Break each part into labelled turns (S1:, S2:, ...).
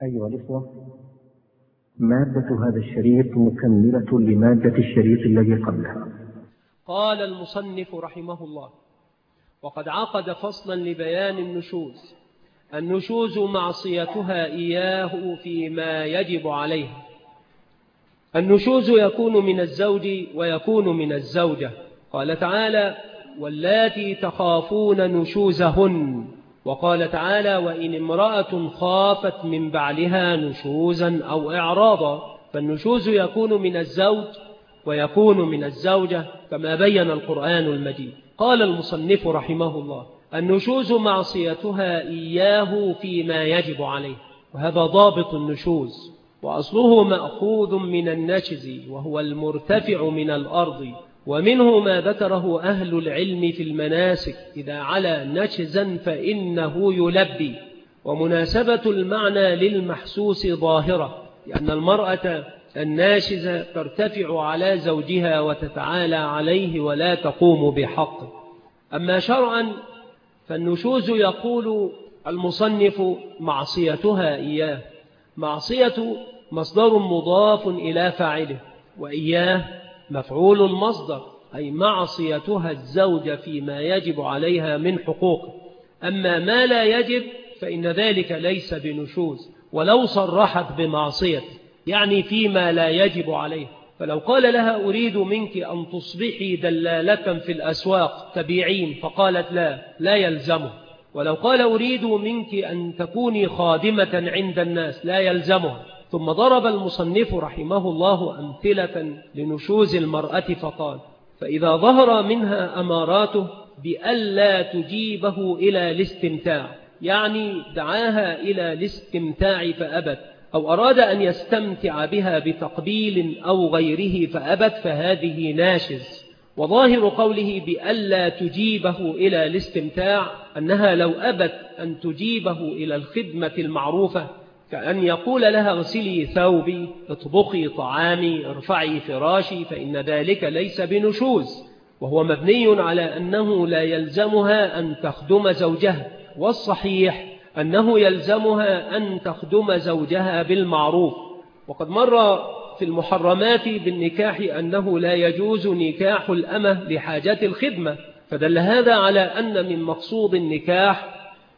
S1: أيها الإخوة، مادة هذا الشريط مكملة لمادة الشريط الذي قبلها.
S2: قال المصنف رحمه الله: وقد عقد فصلا لبيان النشوز. النشوز معصيتها إياه فيما يجب عليه. النشوز يكون من الزوج ويكون من الزوجة. قال تعالى: واللاتي تخافون نشوزهن. وقال تعالى: وإن امرأة خافت من بعلها نشوزا أو إعراضا. فالنشوز يكون من الزوج ويكون من الزوجة كما بين القرآن المجيد. قال المصنف رحمه الله: النشوز معصيتها إياه فيما يجب عليه. وهذا ضابط النشوز، وأصله مأخوذ من النشز وهو المرتفع من الأرض، ومنه ما ذكره أهل العلم في المناسك: إذا علا نشزا فإنه يلبي. ومناسبة المعنى للمحسوس ظاهرة، لأن المرأة الناشزة ترتفع على زوجها وتتعالى عليه ولا تقوم بحقه. أما شرعا فالنشوز يقول المصنف معصيتها إياه. معصية مصدر مضاف إلى فاعله، وإياه مفعول المصدر، أي معصيتها الزوج فيما يجب عليها من حقوقه. أما ما لا يجب فإن ذلك ليس بنشوز ولو صرحت بمعصية، يعني فيما لا يجب عليه. فلو قال لها: أريد منك أن تصبحي دلالة في الأسواق تبيعين، فقالت لا يلزمه. ولو قال: أريد منك أن تكوني خادمة عند الناس، لا يلزمه. ثم ضرب المصنف رحمه الله أمثلة لنشوز المرأة فقال: فإذا ظهر منها أماراته بألا تجيبه إلى الاستمتاع، يعني دعاها إلى الاستمتاع فأبت، أو أراد أن يستمتع بها بتقبيل أو غيره فأبت، فهذه ناشز. وظاهر قوله بألا تجيبه إلى الاستمتاع أنها لو أبت أن تجيبه إلى الخدمة المعروفة، كأن يقول لها: اغسلي ثوبي، اطبخي طعامي، ارفعي فراشي، فإن ذلك ليس بنشوز، وهو مبني على أنه لا يلزمها أن تخدم زوجها. والصحيح أنه يلزمها أن تخدم زوجها بالمعروف. وقد مر في المحرمات بالنكاح أنه لا يجوز نكاح الأمة لحاجة الخدمة، فدل هذا على أن من مقصود النكاح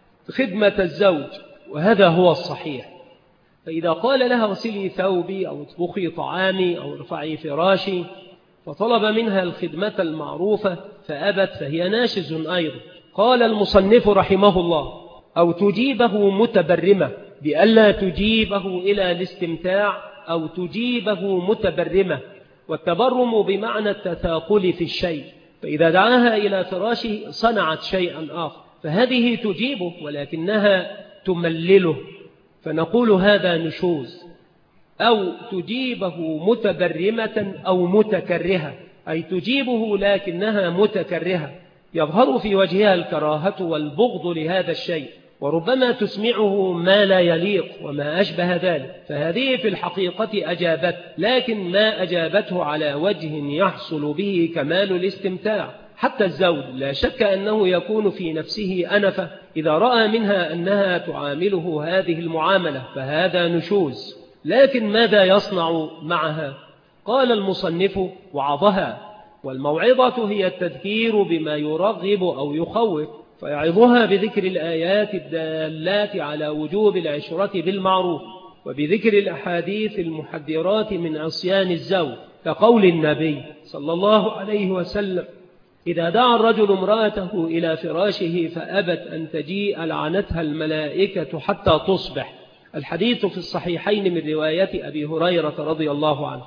S2: خدمة الزوج، وهذا هو الصحيح. فإذا قال لها: اغسلي ثوبي، أو اطبخي طعامي، أو ارفعي فراشي، فطلب منها الخدمة المعروفة فأبت، فهي ناشز أيضا. قال المصنف رحمه الله: أو تجيبه متبرمة، بألا تجيبه إلى الاستمتاع، أو تجيبه متبرمة. والتبرم بمعنى التثاقل في الشيء، فإذا دعاها إلى فراشه صنعت شيئا آخر، فهذه تجيبه ولكنها تملله، فنقول هذا نشوز. أو تجيبه متبرمة أو متكرهة، أي تجيبه لكنها متكرهة، يظهر في وجهها الكراهة والبغض لهذا الشيء، وربما تسمعه ما لا يليق وما أشبه ذلك. فهذه في الحقيقة أجابت، لكن ما أجابته على وجه يحصل به كمال الاستمتاع. حتى الزوج لا شك أنه يكون في نفسه أنفة إذا رأى منها أنها تعامله هذه المعاملة، فهذا نشوز. لكن ماذا يصنع معها؟ قال المصنف: وعظها. والموعظة هي التذكير بما يرغب أو يخوف، فيعظها بذكر الآيات الدالات على وجوب العشرة بالمعروف، وبذكر الأحاديث المحذرات من عصيان الزوج، كقول النبي صلى الله عليه وسلم: إذا دعا الرجل امرأته إلى فراشه فأبت أن تجيء لعنتها الملائكة حتى تصبح. الحديث في الصحيحين من رواية أبي هريرة رضي الله عنه.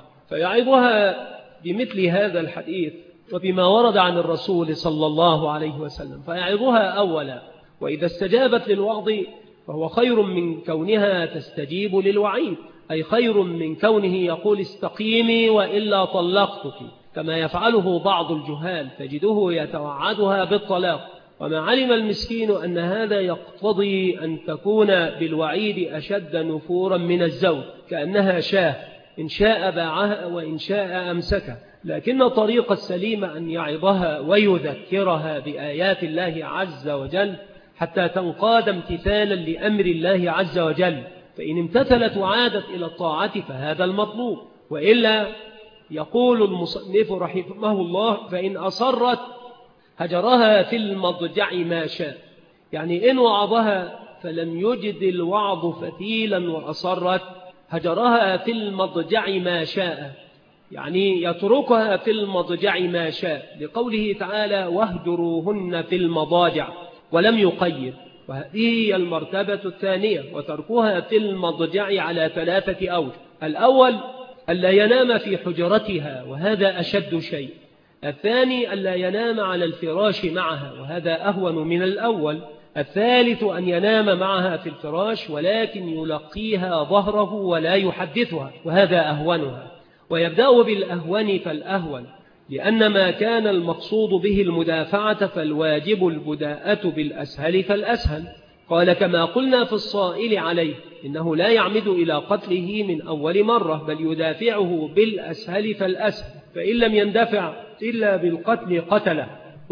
S2: فيعظها بمثل هذا الحديث وبما ورد عن الرسول صلى الله عليه وسلم، فيعظها أولا، وإذا استجابت للوعظ فهو خير من كونها تستجيب للوعيد، أي خير من كونه يقول: استقيمي وإلا طلقتك، كما يفعله بعض الجهال، تجده يتوعدها بالطلاق، وما علم المسكين أن هذا يقتضي أن تكون بالوعيد أشد نفورا من الزوج، كأنها شاه، إن شاء باعها وإن شاء أمسكها. لكن طريق السليم أن يعظها ويذكرها بآيات الله عز وجل حتى تنقاد امتثالا لأمر الله عز وجل، فإن امتثلت وعادت إلى الطاعة فهذا المطلوب، وإلا يقول المصنف رحمه الله فإن أصرت هجرها في المضجع ما شاء، يعني إن وعظها فلم يجد الوعظ فتيلا وأصرت هجرها في المضجع ما شاء، يعني يتركها في المضجع ما شاء، لقوله تعالى واهجروهن في المضاجع ولم يقيد. وهذه هي المرتبة الثانية، وتركها في المضجع على 3 أوجه. الأول ألا ينام في حجرتها وهذا أشد شيء. الثاني ألا ينام على الفراش معها وهذا أهون من الأول. الثالث أن ينام معها في الفراش ولكن يلقيها ظهره ولا يحدثها وهذا أهونها. ويبدأ بالأهون فالأهون، لأن ما كان المقصود به المدافعة فالواجب البداءة بالأسهل فالأسهل. قال كما قلنا في الصائل عليه إنه لا يعمد إلى قتله من أول مرة بل يدافعه بالأسهل فالأسهل، فإن لم يندفع إلا بالقتل قتله.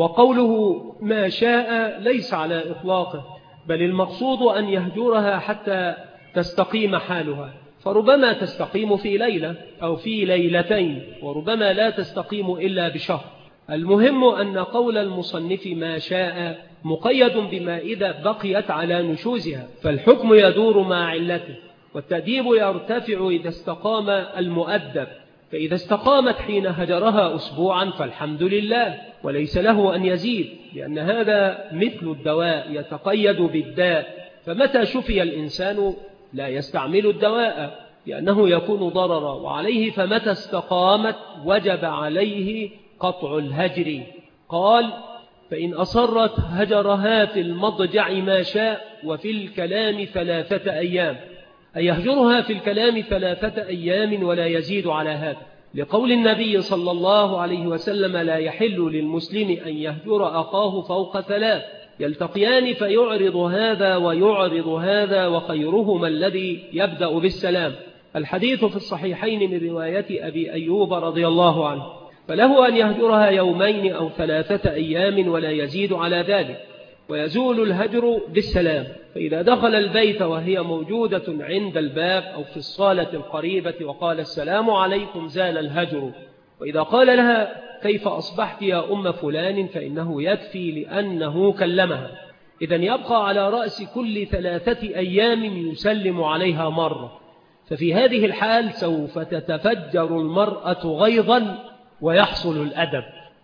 S2: وقوله ما شاء ليس على إطلاقه، بل المقصود أن يهجرها حتى تستقيم حالها، فربما تستقيم في ليلة أو في ليلتين، وربما لا تستقيم إلا بشهر. المهم أن قول المصنف ما شاء مقيد بما إذا بقيت على نشوزها، فالحكم يدور مع علته، والتأديب يرتفع إذا استقام المؤدب، فإذا استقامت حين هجرها أسبوعا فالحمد لله، وليس له أن يزيد، لأن هذا مثل الدواء يتقيد بالداء، فمتى شفي الإنسان لا يستعمل الدواء لأنه يكون ضررا وعليه، فمتى استقامت وجب عليه قطع الهجر. قال فإن أصرت هجرها في المضجع ما شاء وفي الكلام 3 أيام، أي يهجرها في الكلام 3 أيام ولا يزيد على هذا، لقول النبي صلى الله عليه وسلم لا يحل للمسلم أن يهجر أخاه فوق 3 يلتقيان فيعرض هذا ويعرض هذا وخيرهما الذي يبدأ بالسلام. الحديث في الصحيحين من رواية أبي أيوب رضي الله عنه، فله أن يهجرها 2 أو 3 أيام ولا يزيد على ذلك، ويزول الهجر بالسلام. فإذا دخل البيت وهي موجودة عند الباب أو في الصالة القريبة وقال السلام عليكم زال الهجر. وإذا قال لها كيف أصبحت يا أم فلان فإنه يكفي لأنه كلمها. إذن يبقى على رأس كل 3 أيام يسلم عليها مرة، ففي هذه الحال سوف تتفجر المرأة غيظا ويحصل الأدب،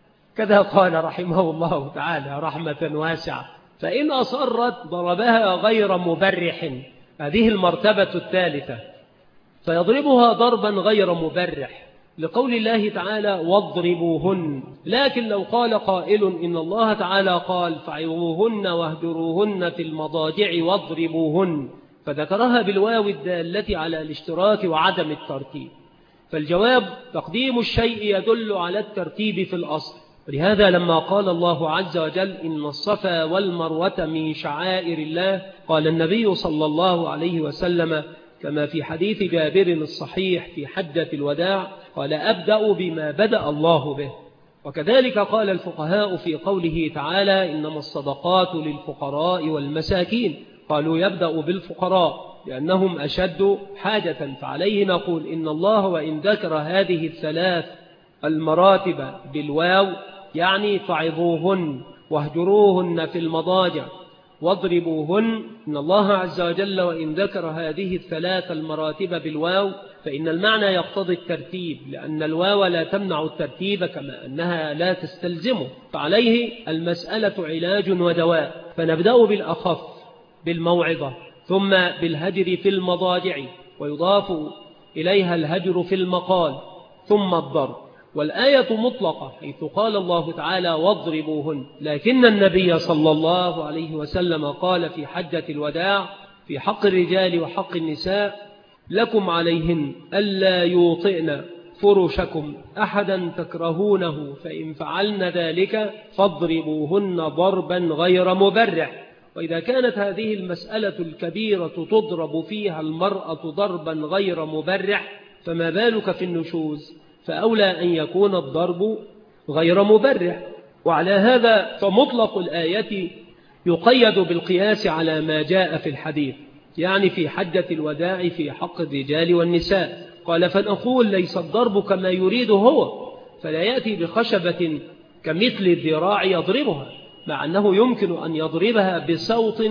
S2: كذا قال رحمه الله تعالى رحمة واسعة. فإن أصرت ضربها غير مبرح، هذه المرتبة الثالثة، فيضربها ضربا غير مبرح، لقول الله تعالى واضربوهن. لكن لو قال قائل إن الله تعالى قال فعظوهن واهجروهن في المضاجع واضربوهن، فذكرها بالواو الدالة على الاشتراك وعدم الترتيب، فالجواب تقديم الشيء يدل على الترتيب في الأصل. ولهذا لما قال الله عز وجل إن الصفا والمروة من شعائر الله، قال النبي صلى الله عليه وسلم كما في حديث جابر الصحيح في حجة الوداع قال أبدأ بما بدأ الله به. وكذلك قال الفقهاء في قوله تعالى إنما الصدقات للفقراء والمساكين، قالوا يبدأ بالفقراء لأنهم أشد حاجة، فعليه نقول إن الله وإن ذكر هذه 3 المراتب بالواو يعني فعظوهن واهجروهن في المضاجع واضربوهن، إن الله عز وجل وإن ذكر هذه 3 المراتب بالواو فإن المعنى يقتضي الترتيب، لأن الواو لا تمنع الترتيب كما أنها لا تستلزمه، فعليه المسألة علاج ودواء، فنبدأ بالأخف بالموعظة، ثم بالهجر في المضاجع، ويضاف إليها الهجر في المقال، ثم الضرب. والآية مطلقة حيث قال الله تعالى واضربوهن، لكن النبي صلى الله عليه وسلم قال في حجة الوداع في حق الرجال وحق النساء لكم عليهن ألا يوطئن فرشكم أحدا تكرهونه، فإن فعلن ذلك فاضربوهن ضربا غير مبرح. وإذا كانت هذه المسألة الكبيرة تضرب فيها المرأة ضربا غير مبرح، فما بالك في النشوز، فأولى أن يكون الضرب غير مبرح. وعلى هذا فمطلق الآية يقيد بالقياس على ما جاء في الحديث، يعني في حجة الوداع في حق الرجال والنساء. قال فنقول ليس الضرب كما يريد هو، فلا يأتي بخشبة كمثل الذراع يضربها، مع أنه يمكن أن يضربها بصوت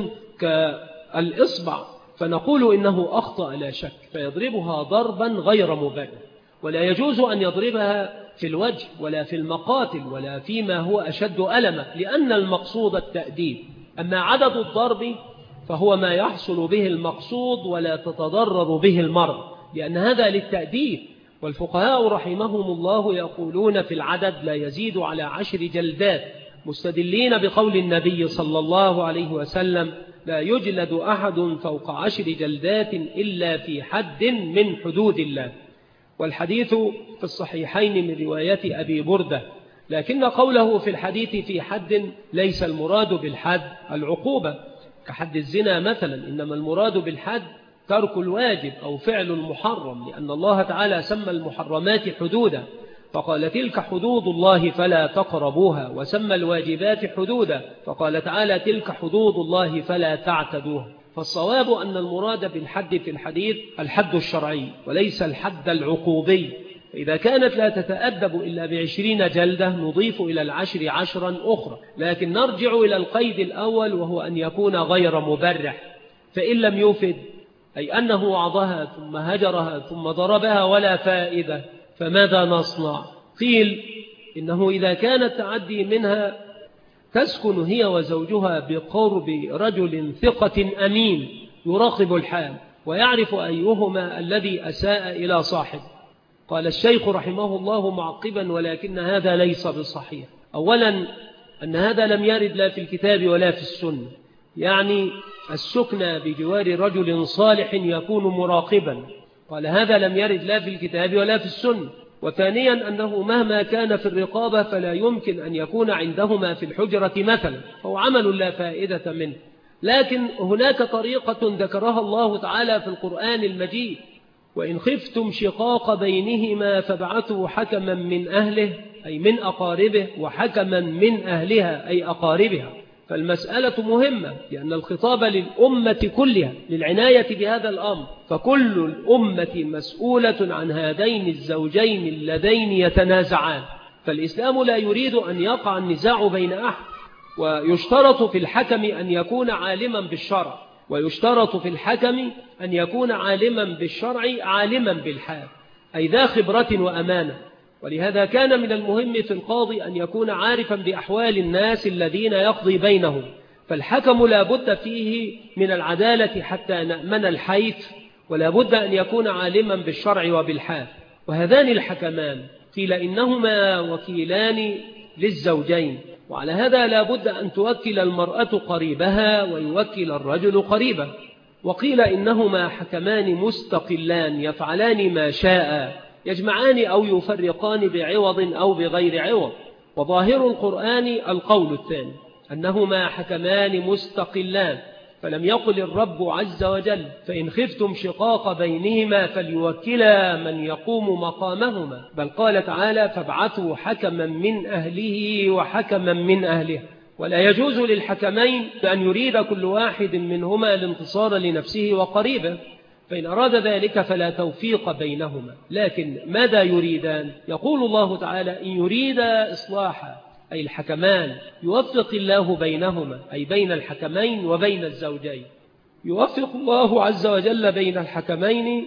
S2: كالإصبع، فنقول إنه أخطأ لا شك، فيضربها ضربا غير مبرر. ولا يجوز أن يضربها في الوجه ولا في المقاتل ولا فيما هو أشد ألما، لأن المقصود التأديب. أما عدد الضرب فهو ما يحصل به المقصود ولا تتضرر به المرء، لأن هذا للتأديب. والفقهاء رحمهم الله يقولون في العدد لا يزيد على 10 جلدات، مستدلين بقول النبي صلى الله عليه وسلم لا يجلد أحد فوق 10 جلدات إلا في حد من حدود الله. والحديث في الصحيحين من رواية أبي بردة، لكن قوله في الحديث في حد ليس المراد بالحد العقوبة كحد الزنا مثلا، إنما المراد بالحد ترك الواجب أو فعل المحرم، لأن الله تعالى سمى المحرمات حدودا، فقال تلك حدود الله فلا تقربوها، وسمى الواجبات حدودا، فقال تعالى تلك حدود الله فلا تعتدوها. فالصواب أن المراد بالحد في الحديث الحد الشرعي وليس الحد العقوبي. فإذا كانت لا تتأدب إلا ب20 جلدة نضيف إلى 10 10 أخرى، لكن نرجع إلى القيد الأول وهو أن يكون غير مبرح. فإن لم يفد أي أنه وعظها ثم هجرها ثم ضربها ولا فائدة، فماذا نصنع؟ قيل إنه إذا كان التعدي منها تسكن هي وزوجها بقرب رجل ثقة أمين يراقب الحال ويعرف أيهما الذي أساء إلى صاحب. قال الشيخ رحمه الله معقبا ولكن هذا ليس بصحيح. أولا أن هذا لم يرد لا في الكتاب ولا في السنة، يعني السكنى بجوار رجل صالح يكون مراقبا، قال هذا لم يرد لا في الكتاب ولا في السنة. وثانيا أنه مهما كان في الرقابة فلا يمكن أن يكون عندهما في الحجرة مثلا، فهو عمل لا فائدة منه. لكن هناك طريقة ذكرها الله تعالى في القرآن المجيد: وإن خفتم شقاق بينهما فابعثوا حكما من أهله أي من أقاربه وحكما من أهلها أي أقاربها. فالمسألة مهمة لأن الخطاب للأمة كلها للعناية بهذا الأمر، فكل الأمة مسؤولة عن هذين الزوجين اللذين يتنازعان. فالإسلام لا يريد أن يقع النزاع بين أحد. ويشترط في الحكم أن يكون عالما بالشرع، ويشترط في الحكم أن يكون عالما بالشرع عالما بالحال، أي ذا خبرة وأمانة. ولهذا كان من المهم في القاضي أن يكون عارفا بأحوال الناس الذين يقضي بينهم، فالحكم لا بد فيه من العدالة حتى نأمن الحيث، ولا بد أن يكون عالما بالشرع وبالحال. وهذان الحكمان قيل إنهما وكيلان للزوجين، وعلى هذا لا بد أن توكل المرأة قريبها ويوكل الرجل قريبه. وقيل إنهما حكمان مستقلان يفعلان ما شاء، يجمعان أو يفرقان بعوض أو بغير عوض. وظاهر القرآن القول الثاني أنهما حكمان مستقلان، فلم يقل الرب عز وجل فإن خفتم شقاق بينهما فليوكلا من يقوم مقامهما، بل قال تعالى فابعثوا حكما من أهله وحكما من أهله. ولا يجوز للحكمين أن يريد كل واحد منهما الانتصار لنفسه وقريبه، فإن أراد ذلك فلا توفيق بينهما. لكن ماذا يريدان؟ يقول الله تعالى إن يريد إصلاحا أي الحكمان يوفق الله بينهما، أي بين الحكمين وبين الزوجين. يوفق الله عز وجل بين الحكمين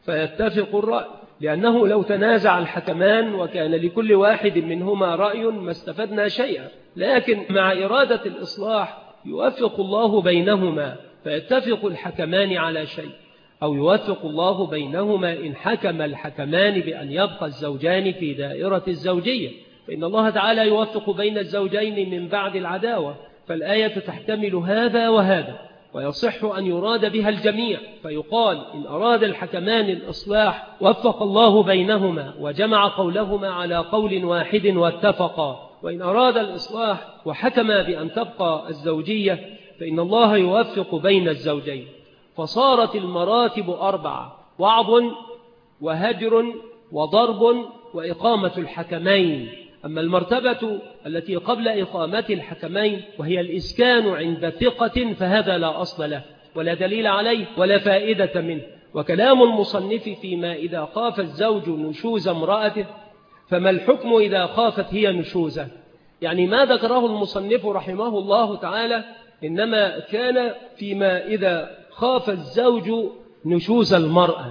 S2: فيتفق الرأي، لأنه لو تنازع الحكمان وكان لكل واحد منهما رأي ما استفدنا شيئا. لكن مع إرادة الإصلاح يوفق الله بينهما فيتفق الحكمان على شيء، أو يوفق الله بينهما إن حكم الحكمان بأن يبقى الزوجان في دائرة الزوجية، فإن الله تعالى يوفق بين الزوجين من بعد العداوة. فالآية تحتمل هذا وهذا، ويصح أن يراد بها الجميع، فيقال إن أراد الحكمان الإصلاح وفق الله بينهما وجمع قولهما على قول واحد واتفقا، وإن أراد الإصلاح وحكم بأن تبقى الزوجية فإن الله يوفق بين الزوجين. فصارت المراتب 4: وعظ وهجر وضرب وإقامة الحكمين. أما المرتبة التي قبل إقامة الحكمين وهي الإسكان عند ثقة فهذا لا أصل له، ولا دليل عليه ولا فائدة منه. وكلام المصنف فيما إذا خاف الزوج نشوز امرأته، فما الحكم إذا خافت هي نشوزه؟ يعني ما ذكره المصنف رحمه الله تعالى إنما كان فيما إذا خاف الزوج نشوز المرأة.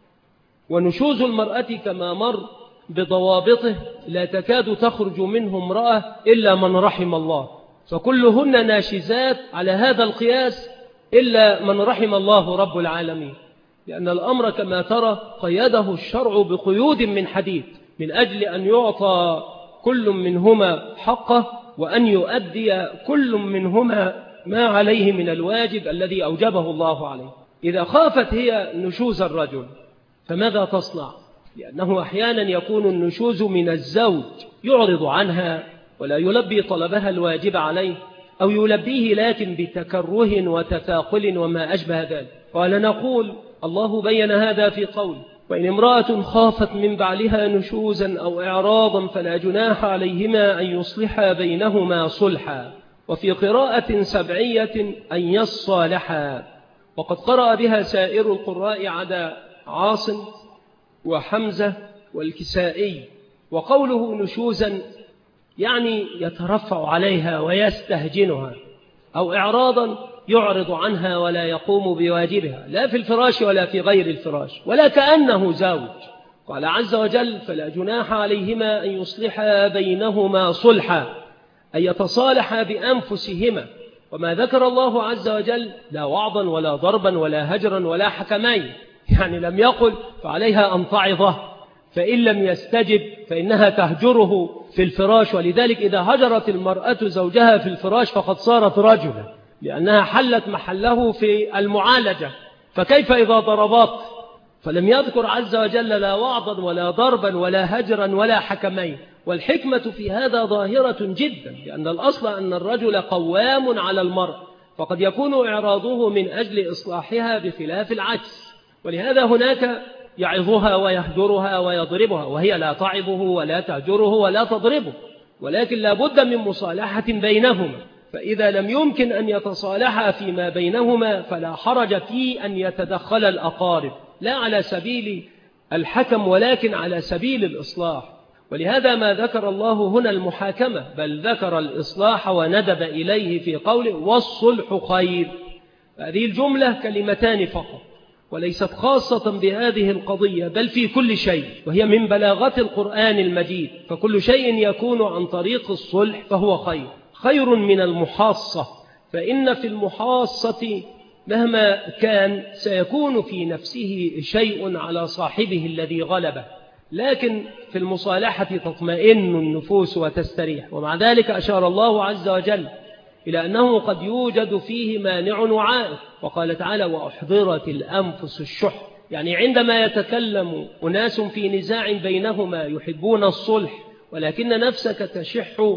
S2: ونشوز المرأة كما مر بضوابطه لا تكاد تخرج منه امرأة إلا من رحم الله، فكلهن ناشزات على هذا القياس إلا من رحم الله رب العالمين، لأن الأمر كما ترى قيده الشرع بقيود من حديد من أجل أن يعطى كل منهما حقه، وأن يؤدي كل منهما ما عليه من الواجب الذي أوجبه الله عليه. إذا خافت هي نشوز الرجل فماذا تصنع؟ لأنه أحيانا يكون النشوز من الزوج يعرض عنها ولا يلبي طلبها الواجب عليه، أو يلبيه لكن بتكره وتثاقل وما أشبه ذلك. قال نقول الله بين هذا في قول: وإن امرأة خافت من بعلها نشوزا أو إعراضا فلا جناح عليهما أن يصلحا بينهما صلحا. وفي قراءة سبعية أن يصالحا، وقد قرأ بها سائر القراء عدا عاصم وحمزة والكسائي. وقوله نشوزا يعني يترفع عليها ويستهجنها، أو إعراضا يعرض عنها ولا يقوم بواجبها لا في الفراش ولا في غير الفراش ولا كأنه زوج. قال عز وجل: فلا جناح عليهما أن يصلحا بينهما صلحا، أن يتصالحا بأنفسهما. وما ذكر الله عز وجل لا وعظا ولا ضربا ولا هجرا ولا حكمين، يعني لم يقل فعليها أن تعظه، فإن لم يستجب فإنها تهجره في الفراش. ولذلك إذا هجرت المرأة زوجها في الفراش فقد صارت رجلا، لأنها حلت محله في المعالجة. فكيف إذا ضربت؟ فلم يذكر عز وجل لا وعظا ولا ضربا ولا هجرا ولا حكمين. والحكمة في هذا ظاهرة جدا، لأن الأصل أن الرجل قوام على المرأة، فقد يكون إعراضه من أجل إصلاحها بخلاف العكس. ولهذا هناك يعظها ويهجرها ويضربها، وهي لا تعظه ولا تهجره ولا تضربه، ولكن لا بد من مصالحة بينهما. فإذا لم يمكن أن يتصالحا فيما بينهما فلا حرج في أن يتدخل الأقارب، لا على سبيل الحكم ولكن على سبيل الإصلاح. ولهذا ما ذكر الله هنا المحاكمة، بل ذكر الإصلاح وندب إليه في قوله: والصلح خير. هذه الجملة كلمتان فقط، وليست خاصة بهذه القضية بل في كل شيء، وهي من بلاغة القرآن المجيد. فكل شيء يكون عن طريق الصلح فهو خير، خير من المحاصة. فإن في المحاصة مهما كان سيكون في نفسه شيء على صاحبه الذي غلبه، لكن في المصالحة تطمئن النفوس وتستريح. ومع ذلك أشار الله عز وجل إلى أنه قد يوجد فيه مانع وعائق، وقال تعالى: وأحضرت الأنفس الشح. يعني عندما يتكلم أناس في نزاع بينهما يحبون الصلح، ولكن نفسك تشح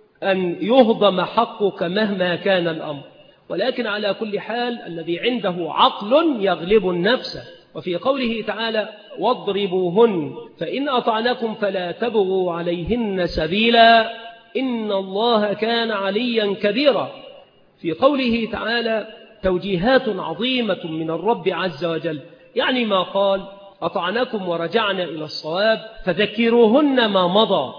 S2: أن يهضم حقك مهما كان الأمر. ولكن على كل حال الذي عنده عقل يغلب النفس. وفي قوله تعالى: واضربوهن فإن أطعنكم فلا تبغوا عليهن سبيلا إن الله كان عليا كبيرا. في قوله تعالى توجيهات عظيمة من الرب عز وجل، يعني ما قال: أطعنكم ورجعنا إلى الصواب فذكروهن ما مضى.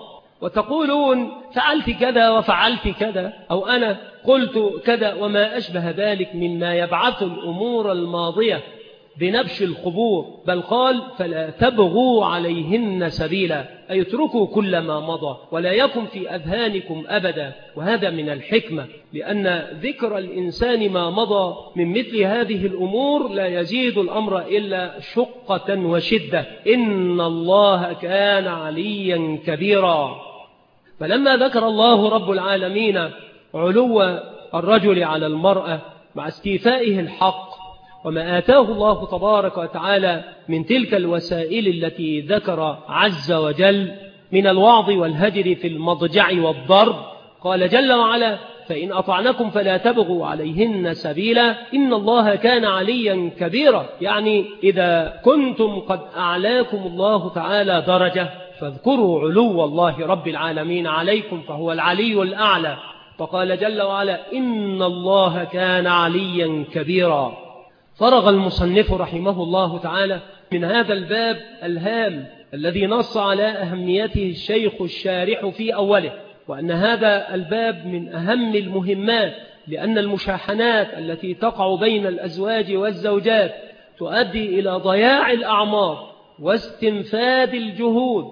S2: وتقولون فعلت كذا وفعلت كذا، أو أنا قلت كذا وما أشبه ذلك مما يبعث الأمور الماضية بنبش القبور. بل قال: فلا تبغوا عليهن سبيلا، أي اتركوا كل ما مضى ولا يكن في أذهانكم أبدا. وهذا من الحكمة، لأن ذكر الإنسان ما مضى من مثل هذه الأمور لا يزيد الأمر إلا شقة وشدة. إن الله كان عليا كبيرا. فلما ذكر الله رب العالمين علو الرجل على المرأة مع استيفائه الحق وما آتاه الله تبارك وتعالى من تلك الوسائل التي ذكر عز وجل من الوعظ والهجر في المضجع والضرب، قال جل وعلا: فإن أطعنكم فلا تبغوا عليهن سبيلا إن الله كان عليا كبيرا. يعني إذا كنتم قد أعلاكم الله تعالى درجة فاذكروا علو الله رب العالمين عليكم، فهو العلي الأعلى. فقال جل وعلا: إن الله كان عليا كبيرا. فرغ المصنف رحمه الله تعالى من هذا الباب الهام الذي نص على أهميته الشيخ الشارح في أوله، وأن هذا الباب من أهم المهمات، لأن المشاحنات التي تقع بين الأزواج والزوجات تؤدي إلى ضياع الأعمار واستنفاد الجهود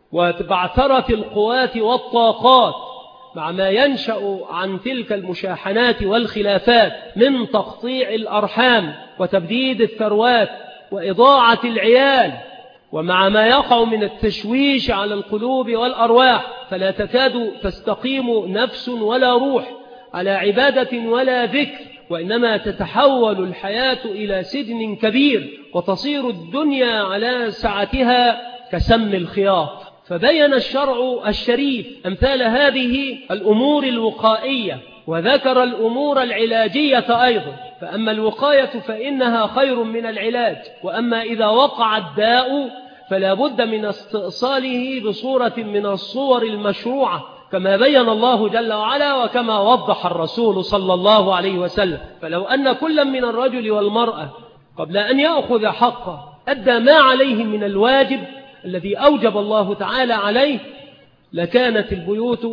S2: وبعثرة القوات والطاقات، مع ما ينشأ عن تلك المشاحنات والخلافات من تقطيع الأرحام وتبديد الثروات وإضاعة العيال، ومع ما يقع من التشويش على القلوب والأرواح، فلا تكاد تستقيم نفس ولا روح على عبادة ولا ذكر، وإنما تتحول الحياة إلى سجن كبير وتصير الدنيا على سعتها كسم الخياط. فبين الشرع الشريف أمثال هذه الأمور الوقائية، وذكر الأمور العلاجية أيضا. فأما الوقاية فإنها خير من العلاج، وأما إذا وقع الداء فلا بد من استئصاله بصورة من الصور المشروعة، كما بين الله جل وعلا وكما وضح الرسول صلى الله عليه وسلم. فلو أن كل من الرجل والمرأة قبل أن يأخذ حقه أدى ما عليه من الواجب الذي أوجب الله تعالى عليه، لكانت البيوت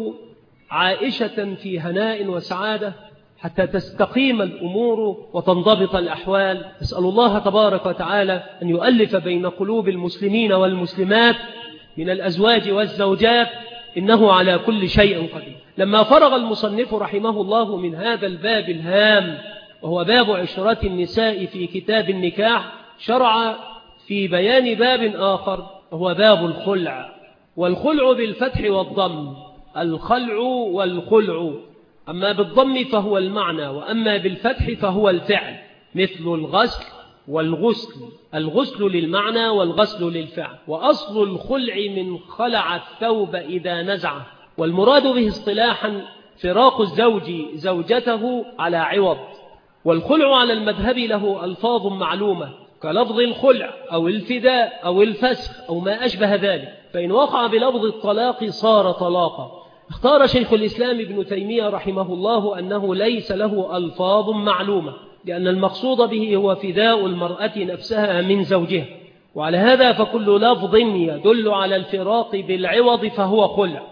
S2: عائشة في هناء وسعادة حتى تستقيم الأمور وتنضبط الأحوال. أسأل الله تبارك وتعالى أن يؤلف بين قلوب المسلمين والمسلمات من الأزواج والزوجات، إنه على كل شيء قدير. لما فرغ المصنف رحمه الله من هذا الباب الهام، وهو باب عشرة النساء في كتاب النكاح، شرع في بيان باب آخر، وهو باب الخلع. والخلع بالفتح والضم، الخلع والخلع، أما بالضم فهو المعنى، وأما بالفتح فهو الفعل، مثل الغسل والغسل، الغسل للمعنى والغسل للفعل. وأصل الخلع من خلع الثوب إذا نزعه، والمراد به اصطلاحا فراق الزوج زوجته على عوض. والخلع على المذهب له ألفاظ معلومة كلفظ الخلع أو الفداء أو الفسخ أو ما أشبه ذلك، فإن وقع بلفظ الطلاق صار طلاقا. اختار شيخ الإسلام ابن تيمية رحمه الله أنه ليس له ألفاظ معلومة، لأن المقصود به هو فداء المرأة نفسها من زوجها، وعلى هذا فكل لفظ يدل على الفراق بالعوض فهو خلع،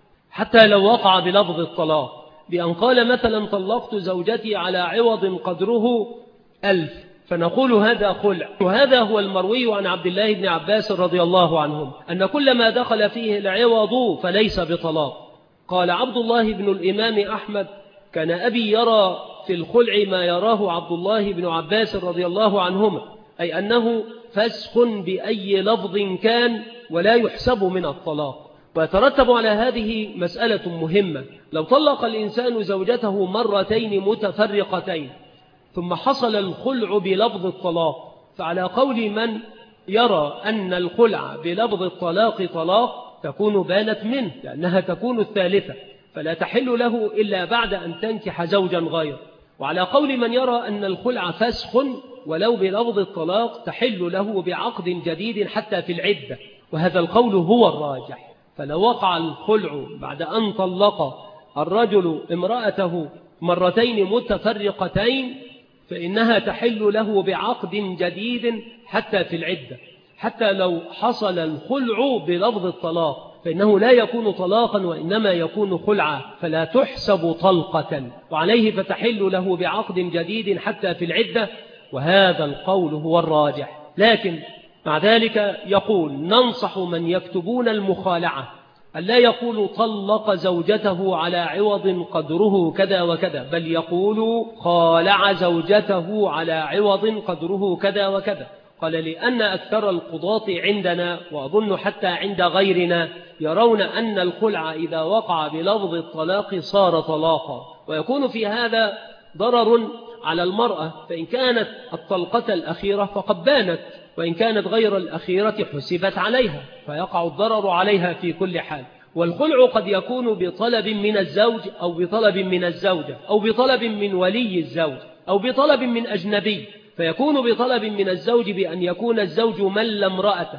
S2: حتى لو وقع بلفظ الطلاق، بأن قال مثلا طلقت زوجتي على عوض قدره 1000، فنقول هذا خلع. وهذا هو المروي عن عبد الله بن عباس رضي الله عنهم أن كل ما دخل فيه العوض فليس بطلاق. قال عبد الله بن الإمام أحمد كان أبي يرى في الخلع ما يراه عبد الله بن عباس رضي الله عنهما، أي أنه فسخ بأي لفظ كان ولا يحسب من الطلاق. ويترتب على هذه مسألة مهمة: لو طلق الإنسان زوجته مرتين متفرقتين ثم حصل الخلع بلفظ الطلاق، فعلى قول من يرى أن الخلع بلفظ الطلاق طلاق تكون بانت منه، لأنها تكون الثالثة، فلا تحل له إلا بعد أن تنكح زوجا غيره. وعلى قول من يرى أن الخلع فسخ ولو بلفظ الطلاق تحل له بعقد جديد حتى في العدة، وهذا القول هو الراجح. فلو وقع الخلع بعد أن طلق الرجل امرأته مرتين متفرقتين فإنها تحل له بعقد جديد حتى في العدة، حتى لو حصل الخلع بلفظ الطلاق فإنه لا يكون طلاقا وإنما يكون خلعا، فلا تحسب طلقة، وعليه فتحل له بعقد جديد حتى في العدة، وهذا القول هو الراجح. لكن مع ذلك يقول: ننصح من يكتبون المخالعة ألا يقول طلق زوجته على عوض قدره كذا وكذا، بل يقول خالع زوجته على عوض قدره كذا وكذا. قال: لأن أكثر القضاة عندنا، وأظن حتى عند غيرنا، يرون أن الخلع إذا وقع بلفظ الطلاق صار طلاقا، ويكون في هذا ضرر على المرأة، فإن كانت الطلقة الأخيرة فقد بانت، وإن كانت غير الأخيرة حسبت عليها، فيقع الضرر عليها في كل حال. والخلع قد يكون بطلب من الزوج أو بطلب من الزوجة أو بطلب من ولي الزوج أو بطلب من أجنبي، فيكون بطلب من الزوج بأن يكون الزوج مل امرأته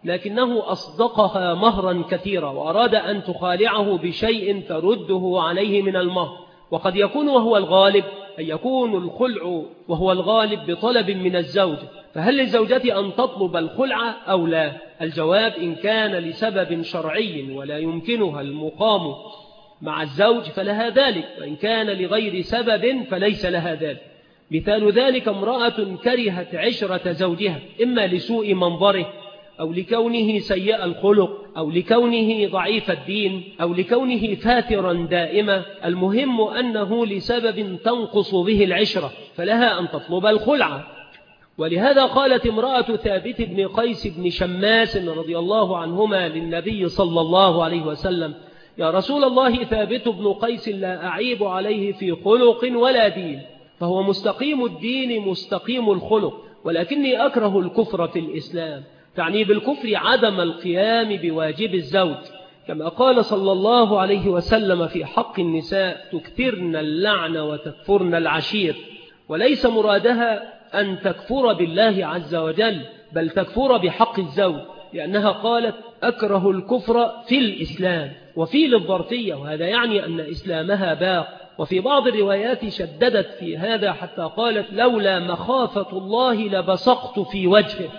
S2: لكنه أصدقها مهرا كثيرا وأراد أن تخالعه بشيء ترده عليه من المهر، وقد يكون وهو الغالب أن يكون الخلع وهو الغالب بطلب من الزوج، فهل للزوجة أن تطلب الخلع أو لا؟ الجواب: إن كان لسبب شرعي ولا يمكنها المقام مع الزوج فلها ذلك، وإن كان لغير سبب فليس لها ذلك. مثال ذلك: امرأة كرهت عشرة زوجها، إما لسوء منظره، أو لكونه سيء الخلق، أو لكونه ضعيف الدين، أو لكونه فاترا دائما، المهم أنه لسبب تنقص به العشرة، فلها أن تطلب الخلع. ولهذا قالت امرأة ثابت بن قيس بن شماس رضي الله عنهما للنبي صلى الله عليه وسلم: يا رسول الله، ثابت بن قيس لا أعيب عليه في خلق ولا دين، فهو مستقيم الدين مستقيم الخلق، ولكني أكره الكفر في الإسلام. تعني بالكفر عدم القيام بواجب الزوج، كما قال صلى الله عليه وسلم في حق النساء: تكثرن اللعن وتكفرن العشير. وليس مرادها أن تكفر بالله عز وجل، بل تكفر بحق الزوج، لأنها قالت: أكره الكفر في الإسلام، وفي للظرفية، وهذا يعني أن إسلامها باق. وفي بعض الروايات شددت في هذا حتى قالت: لولا مخافة الله لبصقت في وجهه.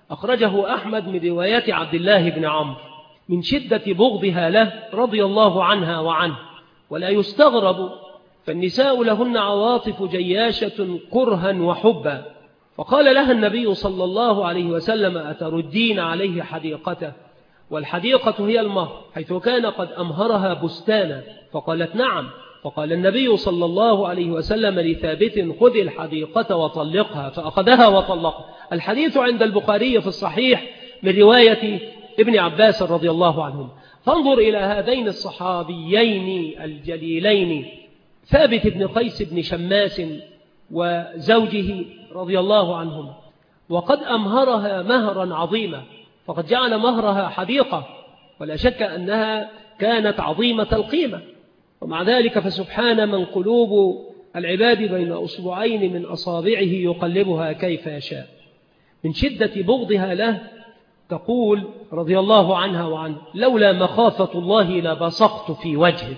S2: أخرجه أحمد من روايات عبد الله بن عمرو من شدة بغضها له رضي الله عنها وعنه. ولا يستغرب، فالنساء لهن عواطف جياشة كرها وحبا. فقال لها النبي صلى الله عليه وسلم: أتردين عليه حديقته؟ والحديقة هي المهر، حيث كان قد أمهرها بستانا. فقالت: نعم. فقال النبي صلى الله عليه وسلم لثابت: خذ الحديقة وطلقها، فأخذها وطلقها. الحديث عند البخاري في الصحيح من رواية ابن عباس رضي الله عنهم. فانظر إلى هذين الصحابيين الجليلين، ثابت بن قيس بن شماس وزوجه رضي الله عنهم، وقد أمهرها مهرا عظيما، فقد جعل مهرها حديقة، ولا شك أنها كانت عظيمة القيمة. ومع ذلك فسبحان من قلوب العباد بين أصبعين من أصابعه يقلبها كيف يشاء. من شدة بغضها له تقول رضي الله عنها وعنه: لولا مخافة الله لبصقت في وجهه.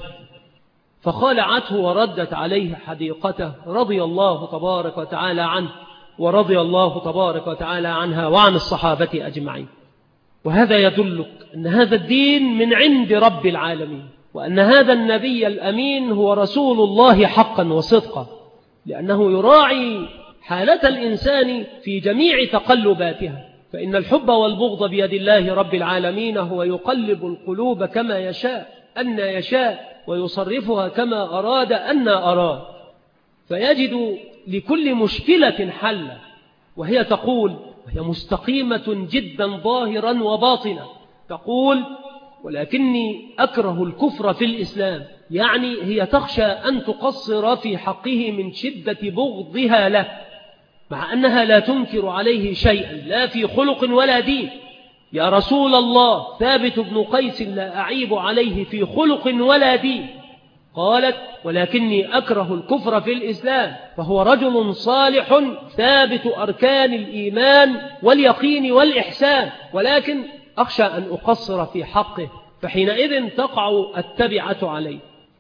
S2: فخالعته وردت عليه حديقته رضي الله تبارك وتعالى عنه، ورضي الله تبارك وتعالى عنها وعن الصحابة أجمعين. وهذا يدلك أن هذا الدين من عند رب العالمين، وأن هذا النبي الأمين هو رسول الله حقا وصدقا، لأنه يراعي حالة الإنسان في جميع تقلباتها. فإن الحب والبغض بيد الله رب العالمين، هو يقلب القلوب كما يشاء أن يشاء، ويصرفها كما أراد أن أراد، فيجد لكل مشكلة حلا. وهي تقول، وهي مستقيمة جدا ظاهرا وباطنا، تقول: ولكني أكره الكفر في الإسلام، يعني هي تخشى أن تقصر في حقه من شدة بغضها له، مع أنها لا تنكر عليه شيئا لا في خلق ولا دين. يا رسول الله، ثابت بن قيس لا أعيب عليه في خلق ولا دين. قالت: ولكني أكره الكفر في الإسلام، فهو رجل صالح ثابت أركان الإيمان واليقين والإحسان، ولكن أخشى أن أقصر في حقه، فحينئذ تقع التبعة عليه.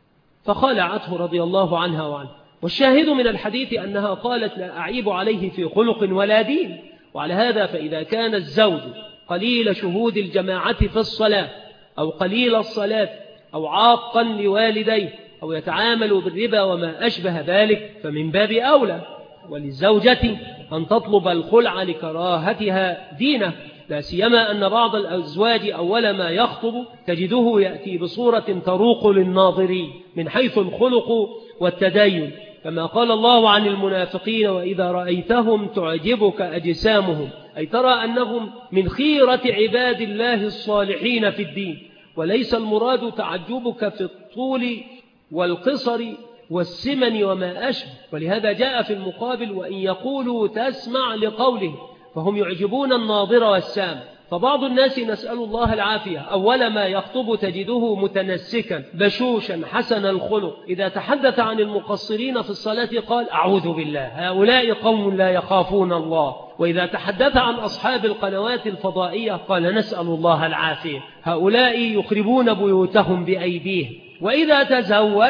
S2: فخالعته رضي الله عنها وعنه. والشاهد من الحديث أنها قالت: لا أعيب عليه في خلق ولا دين. وعلى هذا فإذا كان الزوج قليل شهود الجماعة في الصلاة، أو قليل الصلاة، أو عاقا لوالديه، أو يتعامل بالربا وما أشبه ذلك، فمن باب أولى وللزوجة أن تطلب الخلع لكراهتها دينه، لا سيما أن بعض الأزواج أول ما يخطب تجده يأتي بصورة تروق للناظرين من حيث الخلق والتدين، كما قال الله عن المنافقين: وإذا رأيتهم تعجبك أجسامهم، أي ترى أنهم من خيرة عباد الله الصالحين في الدين، وليس المراد تعجبك في الطول والقصر والسمن وما أشبه. ولهذا جاء في المقابل: وإن يقولوا تسمع لقوله، فهم يعجبون الناظر والسام. فبعض الناس نسأل الله العافية أول ما يخطب تجده متنسكا بشوشا حسن الخلق، إذا تحدث عن المقصرين في الصلاة قال: أعوذ بالله، هؤلاء قوم لا يخافون الله. وإذا تحدث عن أصحاب القنوات الفضائية قال: نسأل الله العافية، هؤلاء يخربون بيوتهم بأيديهم. وإذا تزوج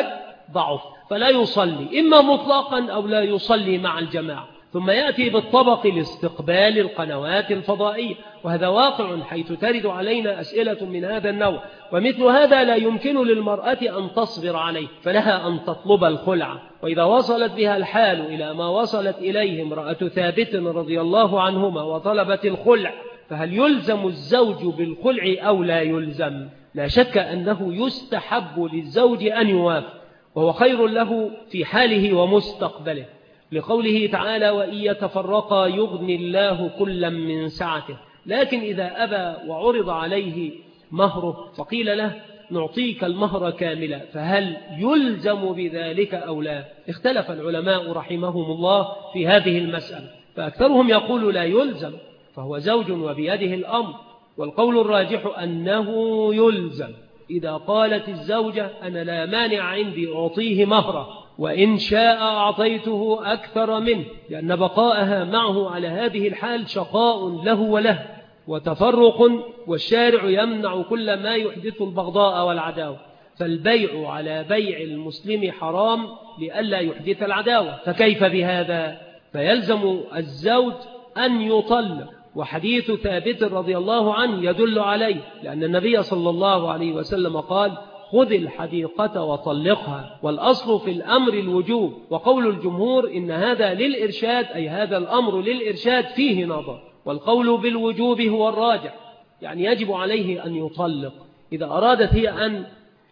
S2: ضعف فلا يصلي إما مطلقا أو لا يصلي مع الجماعة، ثم يأتي بالطبق لاستقبال القنوات الفضائية، وهذا واقع حيث ترد علينا أسئلة من هذا النوع، ومثل هذا لا يمكن للمرأة أن تصبر عليه، فلها أن تطلب الخلع. وإذا وصلت بها الحال إلى ما وصلت إليه امرأة ثابت رضي الله عنهما وطلبت الخلع، فهل يلزم الزوج بالخلع أو لا يلزم؟ لا شك أنه يستحب للزوج أن يوافق، وهو خير له في حاله ومستقبله، لقوله تعالى: وإن يتفرقا يغني الله كلا من سعته. لكن إذا أبى وعرض عليه مهره فقيل له: نعطيك المهر كاملا، فهل يلزم بذلك أو لا؟ اختلف العلماء رحمهم الله في هذه المسألة، فأكثرهم يقول لا يلزم، فهو زوج وبيده الأمر، والقول الراجح أنه يلزم. إذا قالت الزوجة: أنا لا مانع عندي أعطيه مهره، وإن شاء أعطيته أكثر منه، لأن بقاءها معه على هذه الحال شقاء له وله وتفرق، والشارع يمنع كل ما يحدث البغضاء والعداوة، فالبيع على بيع المسلم حرام لئلا يحدث العداوة، فكيف بهذا؟ فيلزم الزوج أن يطلق، وحديث ثابت رضي الله عنه يدل عليه، لأن النبي صلى الله عليه وسلم قال: خذ الحديقة وطلقها، والأصل في الأمر الوجوب، وقول الجمهور إن هذا للإرشاد، أي هذا الأمر للإرشاد فيه نظر، والقول بالوجوب هو الراجع، يعني يجب عليه أن يطلق. إذا أرادت هي أن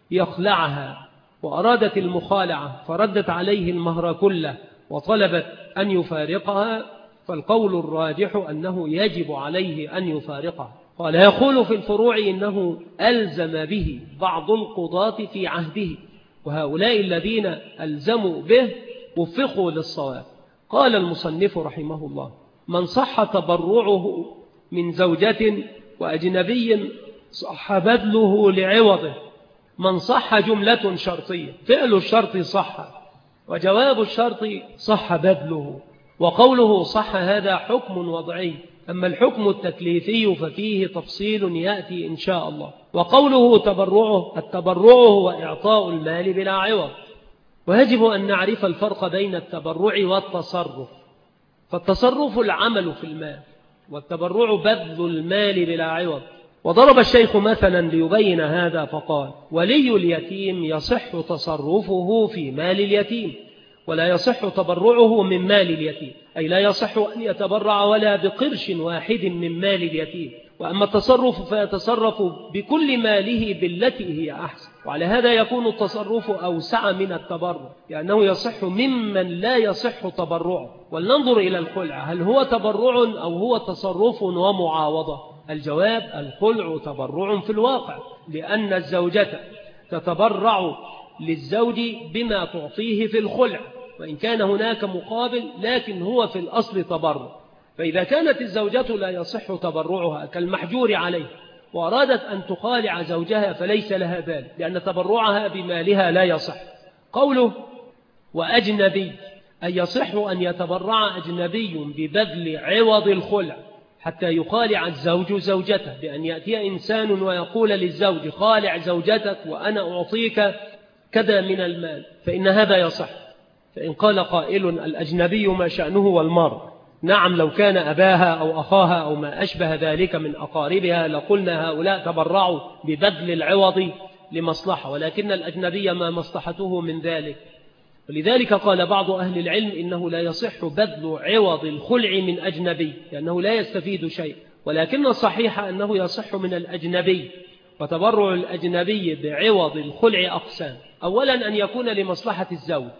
S2: يخلعها وأرادت المخالعة فردت عليه المهر كله وطلبت أن يفارقها، فالقول الراجح أنه يجب عليه أن يفارقها. قال: يقول في الفروع إنه ألزم به بعض القضاة في عهده، وهؤلاء الذين ألزموا به وفقوا للصواب. قال المصنف رحمه الله: من صح تبرعه من زوجة وأجنبي صح بذله لعوضه. من صح جملة شرطية، فعل الشرط صح، وجواب الشرط صح بذله، وقوله صح هذا حكم وضعي، أما الحكم التكليفي ففيه تفصيل يأتي إن شاء الله. وقوله تبرعه، التبرع هو إعطاء المال بلا عوض، ويجب أن نعرف الفرق بين التبرع والتصرف، فالتصرف العمل في المال، والتبرع بذل المال بلا عوض. وضرب الشيخ مثلا ليبين هذا فقال: ولي اليتيم يصح تصرفه في مال اليتيم، ولا يصح تبرعه من مال اليتيم، أي لا يصح أن يتبرع ولا بقرش واحد من مال اليتيم. وأما التصرف فيتصرف بكل ماله بالتي هي أحسن، وعلى هذا يكون التصرف أوسع من التبرع، لأنه يصح ممن لا يصح تبرعه. ولننظر إلى الخلع، هل هو تبرع أو هو تصرف ومعاوضة؟ الجواب: الخلع تبرع في الواقع، لأن الزوجة تتبرع للزوج بما تعطيه في الخلع، وإن كان هناك مقابل، لكن هو في الأصل تبرع. فإذا كانت الزوجة لا يصح تبرعها كالمحجور عليه وأرادت أن تخالع زوجها فليس لها ذلك، لأن تبرعها بمالها لا يصح. قوله وأجنبي، أي يصح أن يتبرع أجنبي ببذل عوض الخلع حتى يخالع الزوج زوجته، بأن يأتي إنسان ويقول للزوج: خالع زوجتك وأنا أعطيك كذا من المال، فإن هذا يصح. فإن قال قائل: الأجنبي ما شأنه والمرء؟ نعم، لو كان أباها أو أخاها أو ما أشبه ذلك من أقاربها لقلنا هؤلاء تبرعوا ببذل العوض لمصلحة، ولكن الأجنبي ما مصلحته من ذلك. ولذلك قال بعض أهل العلم إنه لا يصح بذل عوض الخلع من أجنبي، لأنه لا يستفيد شيء، ولكن الصحيح أنه يصح من الأجنبي. وتبرع الأجنبي بعوض الخلع أقسام: أولا أن يكون لمصلحة الزوج،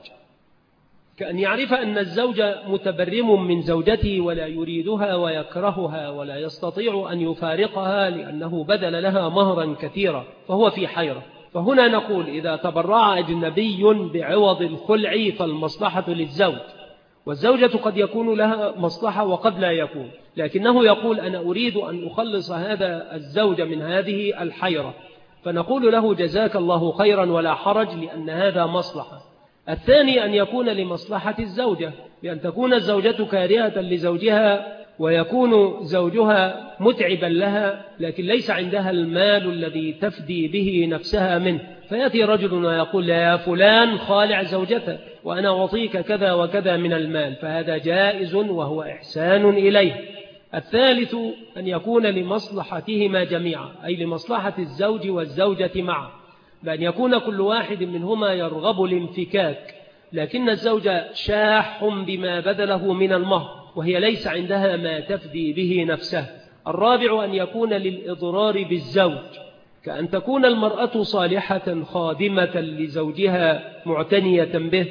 S2: كأن يعرف أن الزوج متبرم من زوجته ولا يريدها ويكرهها ولا يستطيع أن يفارقها لأنه بذل لها مهرا كثيرا فهو في حيرة. فهنا نقول: إذا تبرع أجنبي بعوض الخلع فالمصلحة للزوج، والزوجة قد يكون لها مصلحة وقد لا يكون، لكنه يقول: أنا أريد أن أخلص هذا الزوج من هذه الحيرة، فنقول له: جزاك الله خيرا ولا حرج، لأن هذا مصلحة. الثاني أن يكون لمصلحة الزوجة، بأن تكون الزوجة كارهة لزوجها ويكون زوجها متعبا لها لكن ليس عندها المال الذي تفدي به نفسها منه، فيأتي رجل ويقول يا فلان خالع زوجته وأنا أعطيك كذا وكذا من المال، فهذا جائز وهو إحسان إليه. الثالث أن يكون لمصلحتهما جميعا، أي لمصلحة الزوج والزوجة معا، بأن يكون كل واحد منهما يرغب الانفكاك، لكن الزوجة شاح بما بذله من المهر وهي ليس عندها ما تفدي به نفسها. الرابع أن يكون للإضرار بالزوج، كأن تكون المرأة صالحة خادمة لزوجها معتنية به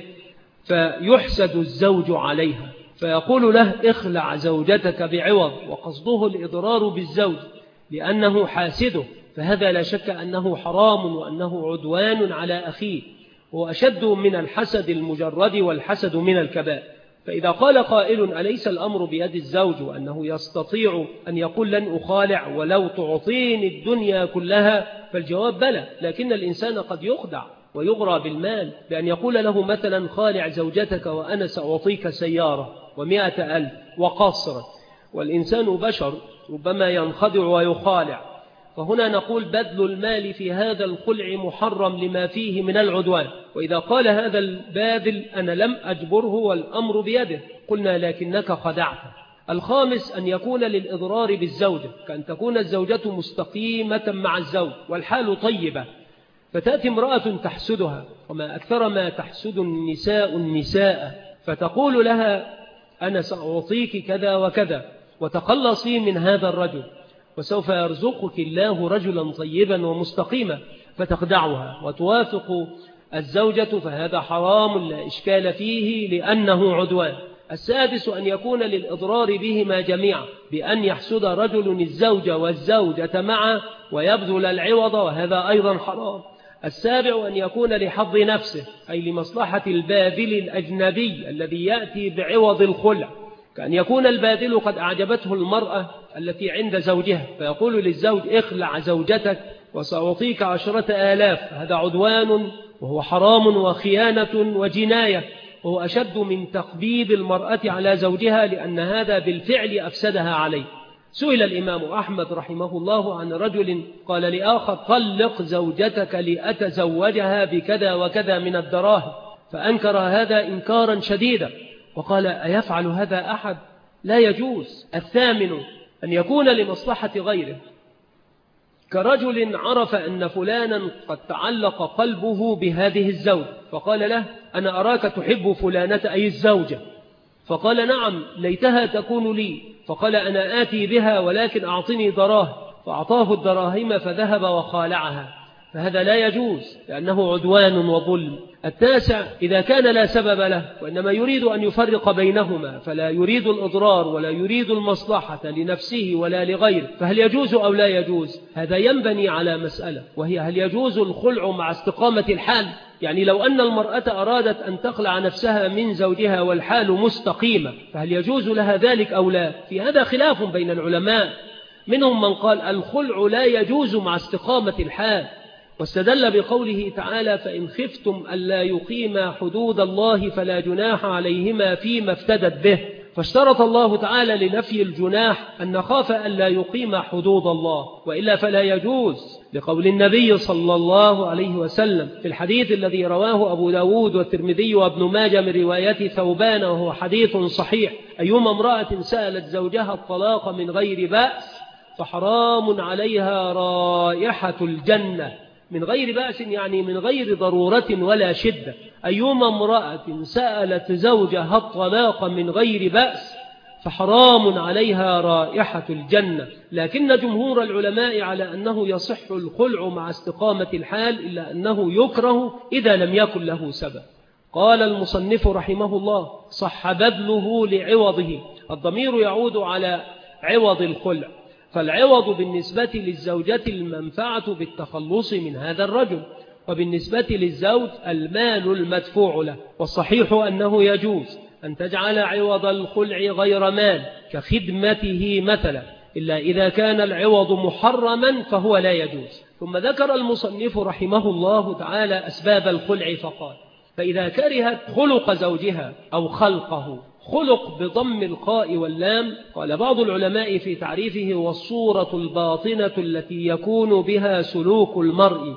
S2: فيحسد الزوج عليها فيقول له اخلع زوجتك بعوض، وقصده الإضرار بالزوج لأنه حاسده، فهذا لا شك أنه حرام وأنه عدوان على أخيه، وأشد من الحسد المجرد والحسد من الكبائر. فإذا قال قائل أليس الأمر بيد الزوج وأنه يستطيع أن يقول لن أخالع ولو تعطيني الدنيا كلها، فالجواب بلى، لكن الإنسان قد يخدع ويغرى بالمال بأن يقول له مثلا خالع زوجتك وأنا سأعطيك سيارة 100,000 وقصرا، والإنسان بشر ربما ينخدع ويخالع. فهنا نقول بذل المال في هذا الخلع محرم لما فيه من العدوان. وإذا قال هذا الباذل أنا لم أجبره والأمر بيده، قلنا لكنك خدعته. الخامس أن يكون للإضرار بالزوجة، كأن تكون الزوجة مستقيمة مع الزوج والحال طيبة، فتأتي امرأة تحسدها، وما أكثر ما تحسد النساء، فتقول لها أنا سأعطيك كذا وكذا وتخلصي من هذا الرجل وسوف يرزقك الله رجلا طيبا ومستقيما، فتخدعها وتوافق الزوجة، فهذا حرام لا إشكال فيه لأنه عدوان. السادس أن يكون للإضرار بهما جميعا، بأن يحسد رجل الزوج والزوجة معا ويبذل العوض، وهذا أيضا حرام. السابع أن يكون لحظ نفسه، أي لمصلحة الباذل الأجنبي الذي يأتي بعوض الخلع، كأن يكون الباذل قد أعجبته المرأة التي عند زوجها فيقول للزوج اخلع زوجتك وسأعطيك 10,000، هذا عدوان وهو حرام وخيانة وجناية، وهو أشد من تقبيض المرأة على زوجها لأن هذا بالفعل أفسدها عليه. سئل الإمام أحمد رحمه الله عن رجل قال لآخر طلق زوجتك لأتزوجها بكذا وكذا من الدراهم، فأنكر هذا إنكارا شديدا وقال أيفعل هذا أحد؟ لا يجوز. الثامن أن يكون لمصلحة غيره، كرجل عرف أن فلانا قد تعلق قلبه بهذه الزوجة فقال له أنا أراك تحب فلانة أي الزوجة، فقال نعم ليتها تكون لي، فقال أنا آتي بها ولكن أعطني دراهم، فأعطاه الدراهم فذهب وخالعها، فهذا لا يجوز لأنه عدوان وظلم. التاسع إذا كان لا سبب له وإنما يريد أن يفرق بينهما، فلا يريد الإضرار ولا يريد المصلحة لنفسه ولا لغيره، فهل يجوز أو لا يجوز؟ هذا ينبني على مسألة، وهي هل يجوز الخلع مع استقامة الحال؟ يعني لو أن المرأة أرادت أن تخلع نفسها من زوجها والحال مستقيمة، فهل يجوز لها ذلك أو لا؟ في هذا خلاف بين العلماء، منهم من قال الخلع لا يجوز مع استقامة الحال، واستدل بقوله تعالى فإن خفتم ألا يقيما حدود الله فلا جناح عليهما فيما افتدت به، فاشترط الله تعالى لنفي الجناح أن نخاف ألا يقيم حدود الله، وإلا فلا يجوز، لقول النبي صلى الله عليه وسلم في الحديث الذي رواه أبو داود والترمذي وابن ماجه من رواية ثوبان وهو حديث صحيح أيما امرأة سألت زوجها الطلاق من غير بأس فحرام عليها رائحة الجنة، من غير بأس يعني من غير ضرورة ولا شدة، أيما امرأة سألت زوجها الطلاق من غير بأس فحرام عليها رائحة الجنة. لكن جمهور العلماء على أنه يصح الخلع مع استقامة الحال، إلا أنه يكره إذا لم يكن له سبب. قال المصنف رحمه الله صح بذله لعوضه، الضمير يعود على عوض الخلع، فالعوض بالنسبة للزوجة المنفعة بالتخلص من هذا الرجل، وبالنسبة للزوج المال المدفوع له، والصحيح أنه يجوز أن تجعل عوض الخلع غير مال كخدمته مثلا، إلا إذا كان العوض محرما فهو لا يجوز. ثم ذكر المصنف رحمه الله تعالى أسباب الخلع فقال فإذا كرهت خلق زوجها أو خلقه، خلق بضم الخاء واللام، قال بعض العلماء في تعريفه: والصورة الباطنة التي يكون بها سلوك المرء،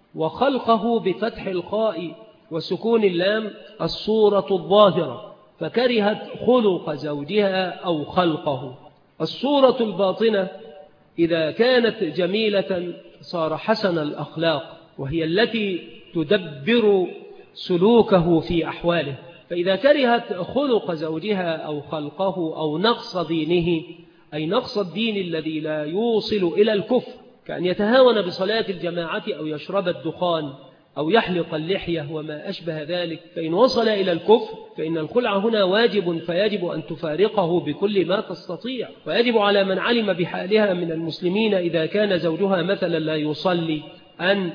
S2: وخلقه بفتح الخاء وسكون اللام الصورة الظاهرة، فكرهت خلق زوجها أو خلقه. الصورة الباطنة إذا كانت جميلة صار حسن الأخلاق، وهي التي تدبر سلوكه في أحواله. فإذا كرهت خلق زوجها أو خلقه أو نقص دينه، أي نقص الدين الذي لا يوصل إلى الكفر، كأن يتهاون بصلاة الجماعة أو يشرب الدخان أو يحلق اللحية وما أشبه ذلك، فإن وصل إلى الكفر فإن الخلع هنا واجب، فيجب أن تفارقه بكل ما تستطيع. ويجب على من علم بحالها من المسلمين إذا كان زوجها مثلا لا يصلي أن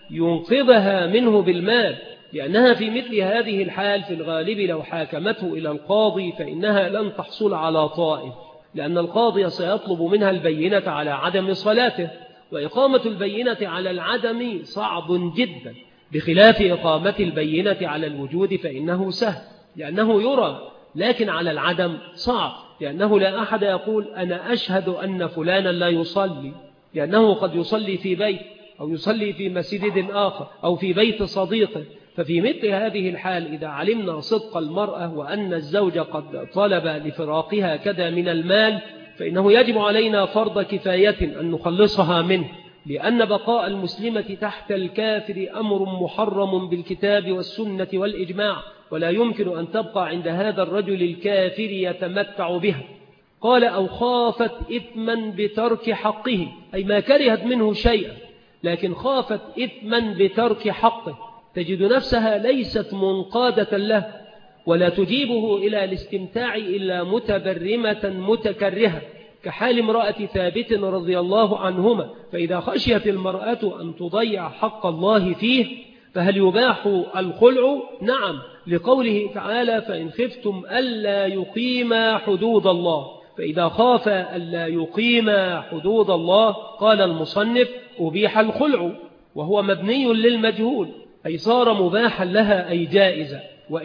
S2: ينقذها منه بالمال، لأنها في مثل هذه الحال في الغالب لو حاكمته إلى القاضي فإنها لن تحصل على طائف، لأن القاضي سيطلب منها البينة على عدم صلاته، وإقامة البينة على العدم صعب جدا، بخلاف إقامة البينة على الوجود فإنه سهل لأنه يرى، لكن على العدم صعب، لأنه لا أحد يقول أنا أشهد أن فلانا لا يصلي، لأنه قد يصلي في بيت أو يصلي في مسجد آخر أو في بيت صديقه. ففي مثل هذه الحال إذا علمنا صدق المرأة وأن الزوج قد طلب لفراقها كذا من المال، فإنه يجب علينا فرض كفاية أن نخلصها منه، لأن بقاء المسلمة تحت الكافر أمر محرم بالكتاب والسنة والإجماع، ولا يمكن أن تبقى عند هذا الرجل الكافر يتمتع بها. قال: أو خافت إثما بترك حقه، أي ما كرهت منه شيئا لكن خافت إثما بترك حقه، تجد نفسها ليست منقادة له ولا تجيبه إلى الاستمتاع إلا متبرمة متكرهة، كحال امرأة ثابت رضي الله عنهما. فإذا خشيت المرأة أن تضيع حق الله فيه فهل يباح الخلع؟ نعم، لقوله تعالى: فإن خفتم ألا يقيما حدود الله. فإذا خاف ألا يقيما حدود الله قال المصنف: أبيح الخلع، وهو مبني للمجهول، أي صار مباحا لها أي جائزة،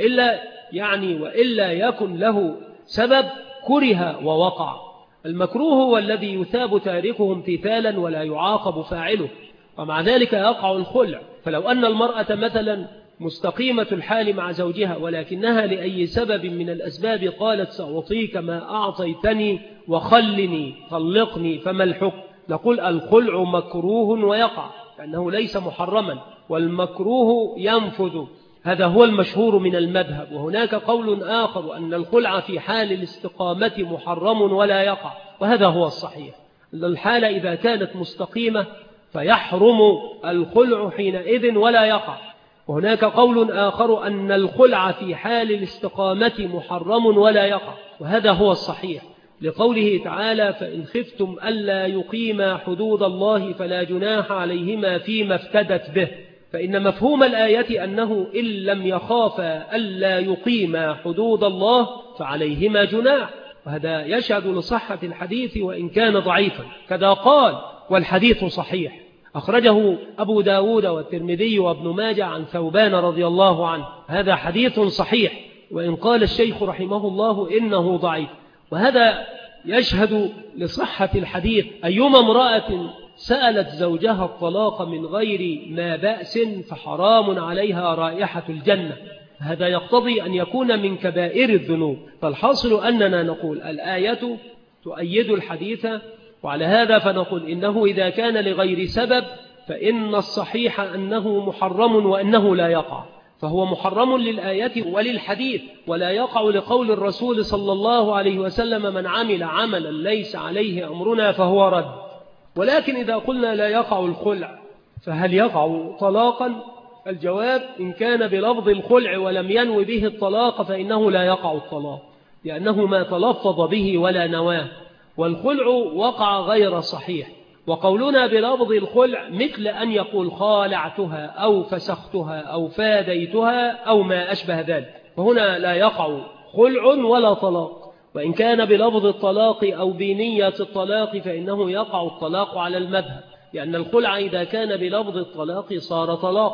S2: وإلا يكن له سبب كره ووقع. المكروه هو الذي يثاب تاركه امتثالا ولا يعاقب فاعله، ومع ذلك يقع الخلع. فلو أن المرأة مثلا مستقيمة الحال مع زوجها ولكنها لأي سبب من الأسباب قالت: سأعطيك ما أعطيتني وخلني طلقني، فما الحكم؟ نقول: الخلع مكروه ويقع، لأنه ليس محرما، والمكروه ينفذ. هذا هو المشهور من المذهب. وهناك قول آخر أن الخلع في حال الاستقامة محرم ولا يقع، وهذا هو الصحيح. الحالة إذا كانت مستقيمة فيحرم الخلع حينئذ ولا يقع. وهناك قول آخر أن الخلع في حال الاستقامة محرم ولا يقع، وهذا هو الصحيح، لقوله تعالى: فإن خفتم ألا يقيما حدود الله فلا جناح عليهما فيما افتدت به. فإن مفهوم الآية أنه إن لم يخافا ألا يقيما حدود الله فعليهما جناح، وهذا يشهد لصحة الحديث وإن كان ضعيفا. كذا قال: والحديث صحيح، أخرجه أبو داود والترمذي وابن ماجه عن ثوبان رضي الله عنه. هذا حديث صحيح، وإن قال الشيخ رحمه الله إنه ضعيف، وهذا يشهد لصحة الحديث. أيما امرأة سألت زوجها الطلاق من غير ما بأس فحرام عليها رائحة الجنة. هذا يقتضي أن يكون من كبائر الذنوب. فالحاصل أننا نقول الآية تؤيد الحديث، وعلى هذا فنقول إنه إذا كان لغير سبب فإن الصحيح أنه محرم وأنه لا يقع، فهو محرم للآية وللحديث، ولا يقع لقول الرسول صلى الله عليه وسلم: من عمل عملا ليس عليه أمرنا فهو رد. ولكن إذا قلنا لا يقع الخلع فهل يقع طلاقا؟ الجواب: إن كان بلفظ الخلع ولم ينوي به الطلاق فإنه لا يقع الطلاق، لأنه ما تلفظ به ولا نواه، والخلع وقع غير صحيح. وقولنا بلفظ الخلع مثل أن يقول خالعتها أو فسختها أو فاديتها أو ما أشبه ذلك، فهنا لا يقع خلع ولا طلاق. وإن كان بلفظ الطلاق أو بنية الطلاق فإنه يقع الطلاق على المذهب، لأن الخلع إذا كان بلفظ الطلاق صار طلاقا،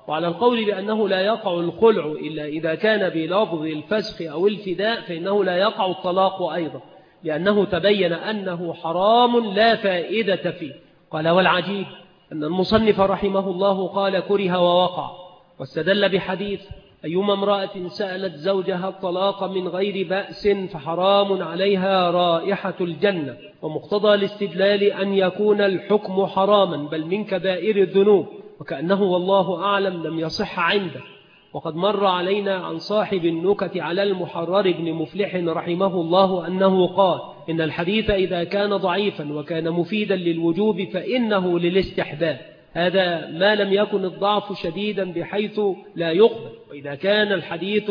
S2: وعلى القول بأنه لا يقع الخلع إلا إذا كان بلفظ الفسخ أو الفداء فإنه لا يقع الطلاق أيضا، لأنه تبين أنه حرام لا فائدة فيه. قال والعجيب أن المصنف رحمه الله قال كره ووقع، واستدل بحديث أيما امرأة سألت زوجها الطلاق من غير بأس فحرام عليها رائحة الجنة، ومقتضى الاستدلال أن يكون الحكم حراما بل من كبائر الذنوب، وكأنه والله أعلم لم يصح عنده. وقد مر علينا عن صاحب النكت على المحرر بن مفلح رحمه الله أنه قال إن الحديث إذا كان ضعيفا وكان مفيدا للوجوب فإنه للاستحباب، هذا ما لم يكن الضعف شديدا بحيث لا يقبل، وإذا كان الحديث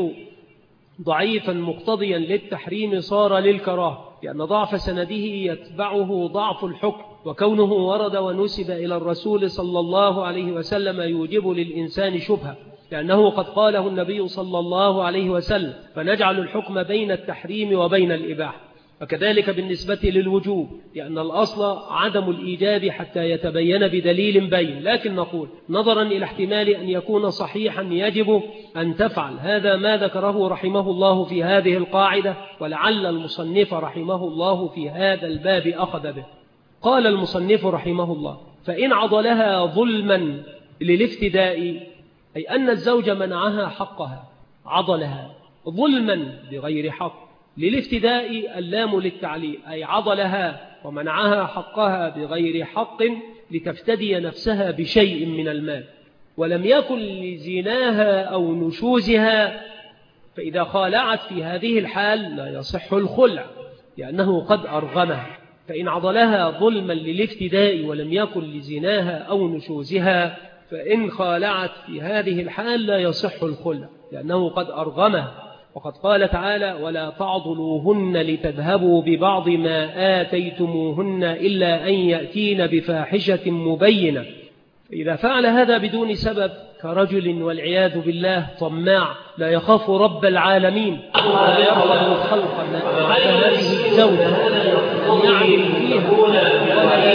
S2: ضعيفا مقتضيا للتحريم صار للكراهة، لأن ضعف سنده يتبعه ضعف الحكم، وكونه ورد ونسب إلى الرسول صلى الله عليه وسلم يوجب للإنسان شبهة، لأنه قد قاله النبي صلى الله عليه وسلم، فنجعل الحكم بين التحريم وبين الإباحة. وكذلك بالنسبة للوجوب، لأن الأصل عدم الإيجاب حتى يتبين بدليل بين، لكن نقول نظرا إلى احتمال أن يكون صحيحا يجب أن تفعل. هذا ما ذكره رحمه الله في هذه القاعدة، ولعل المصنف رحمه الله في هذا الباب أخذ به. قال المصنف رحمه الله فإن عضلها ظلما للافتداء، أي أن الزوج منعها حقها، عضلها ظلما بغير حق، للافتداء اللام للتعليل، أي عضلها ومنعها حقها بغير حق لتفتدي نفسها بشيء من المال، ولم يكن لزناها أو نشوزها، فإذا خالعت في هذه الحال لا يصح الخلع لأنه قد أرغمها. فإن عضلها ظلما للافتداء ولم يكن لزناها أو نشوزها، فإن خالعت في هذه الحال لا يصح الخلع لأنه قد أرغمها. وقد قال تعالى ولا تعضلوهن لتذهبوا ببعض ما آتيتموهن إلا أن يأتين بفاحشة مبينة. إذا فعل هذا بدون سبب كرجل والعياذ بالله طماع لا يخاف رب العالمين ولا يرغب الخلق هذه الزوجة أن يعمل فيها ولا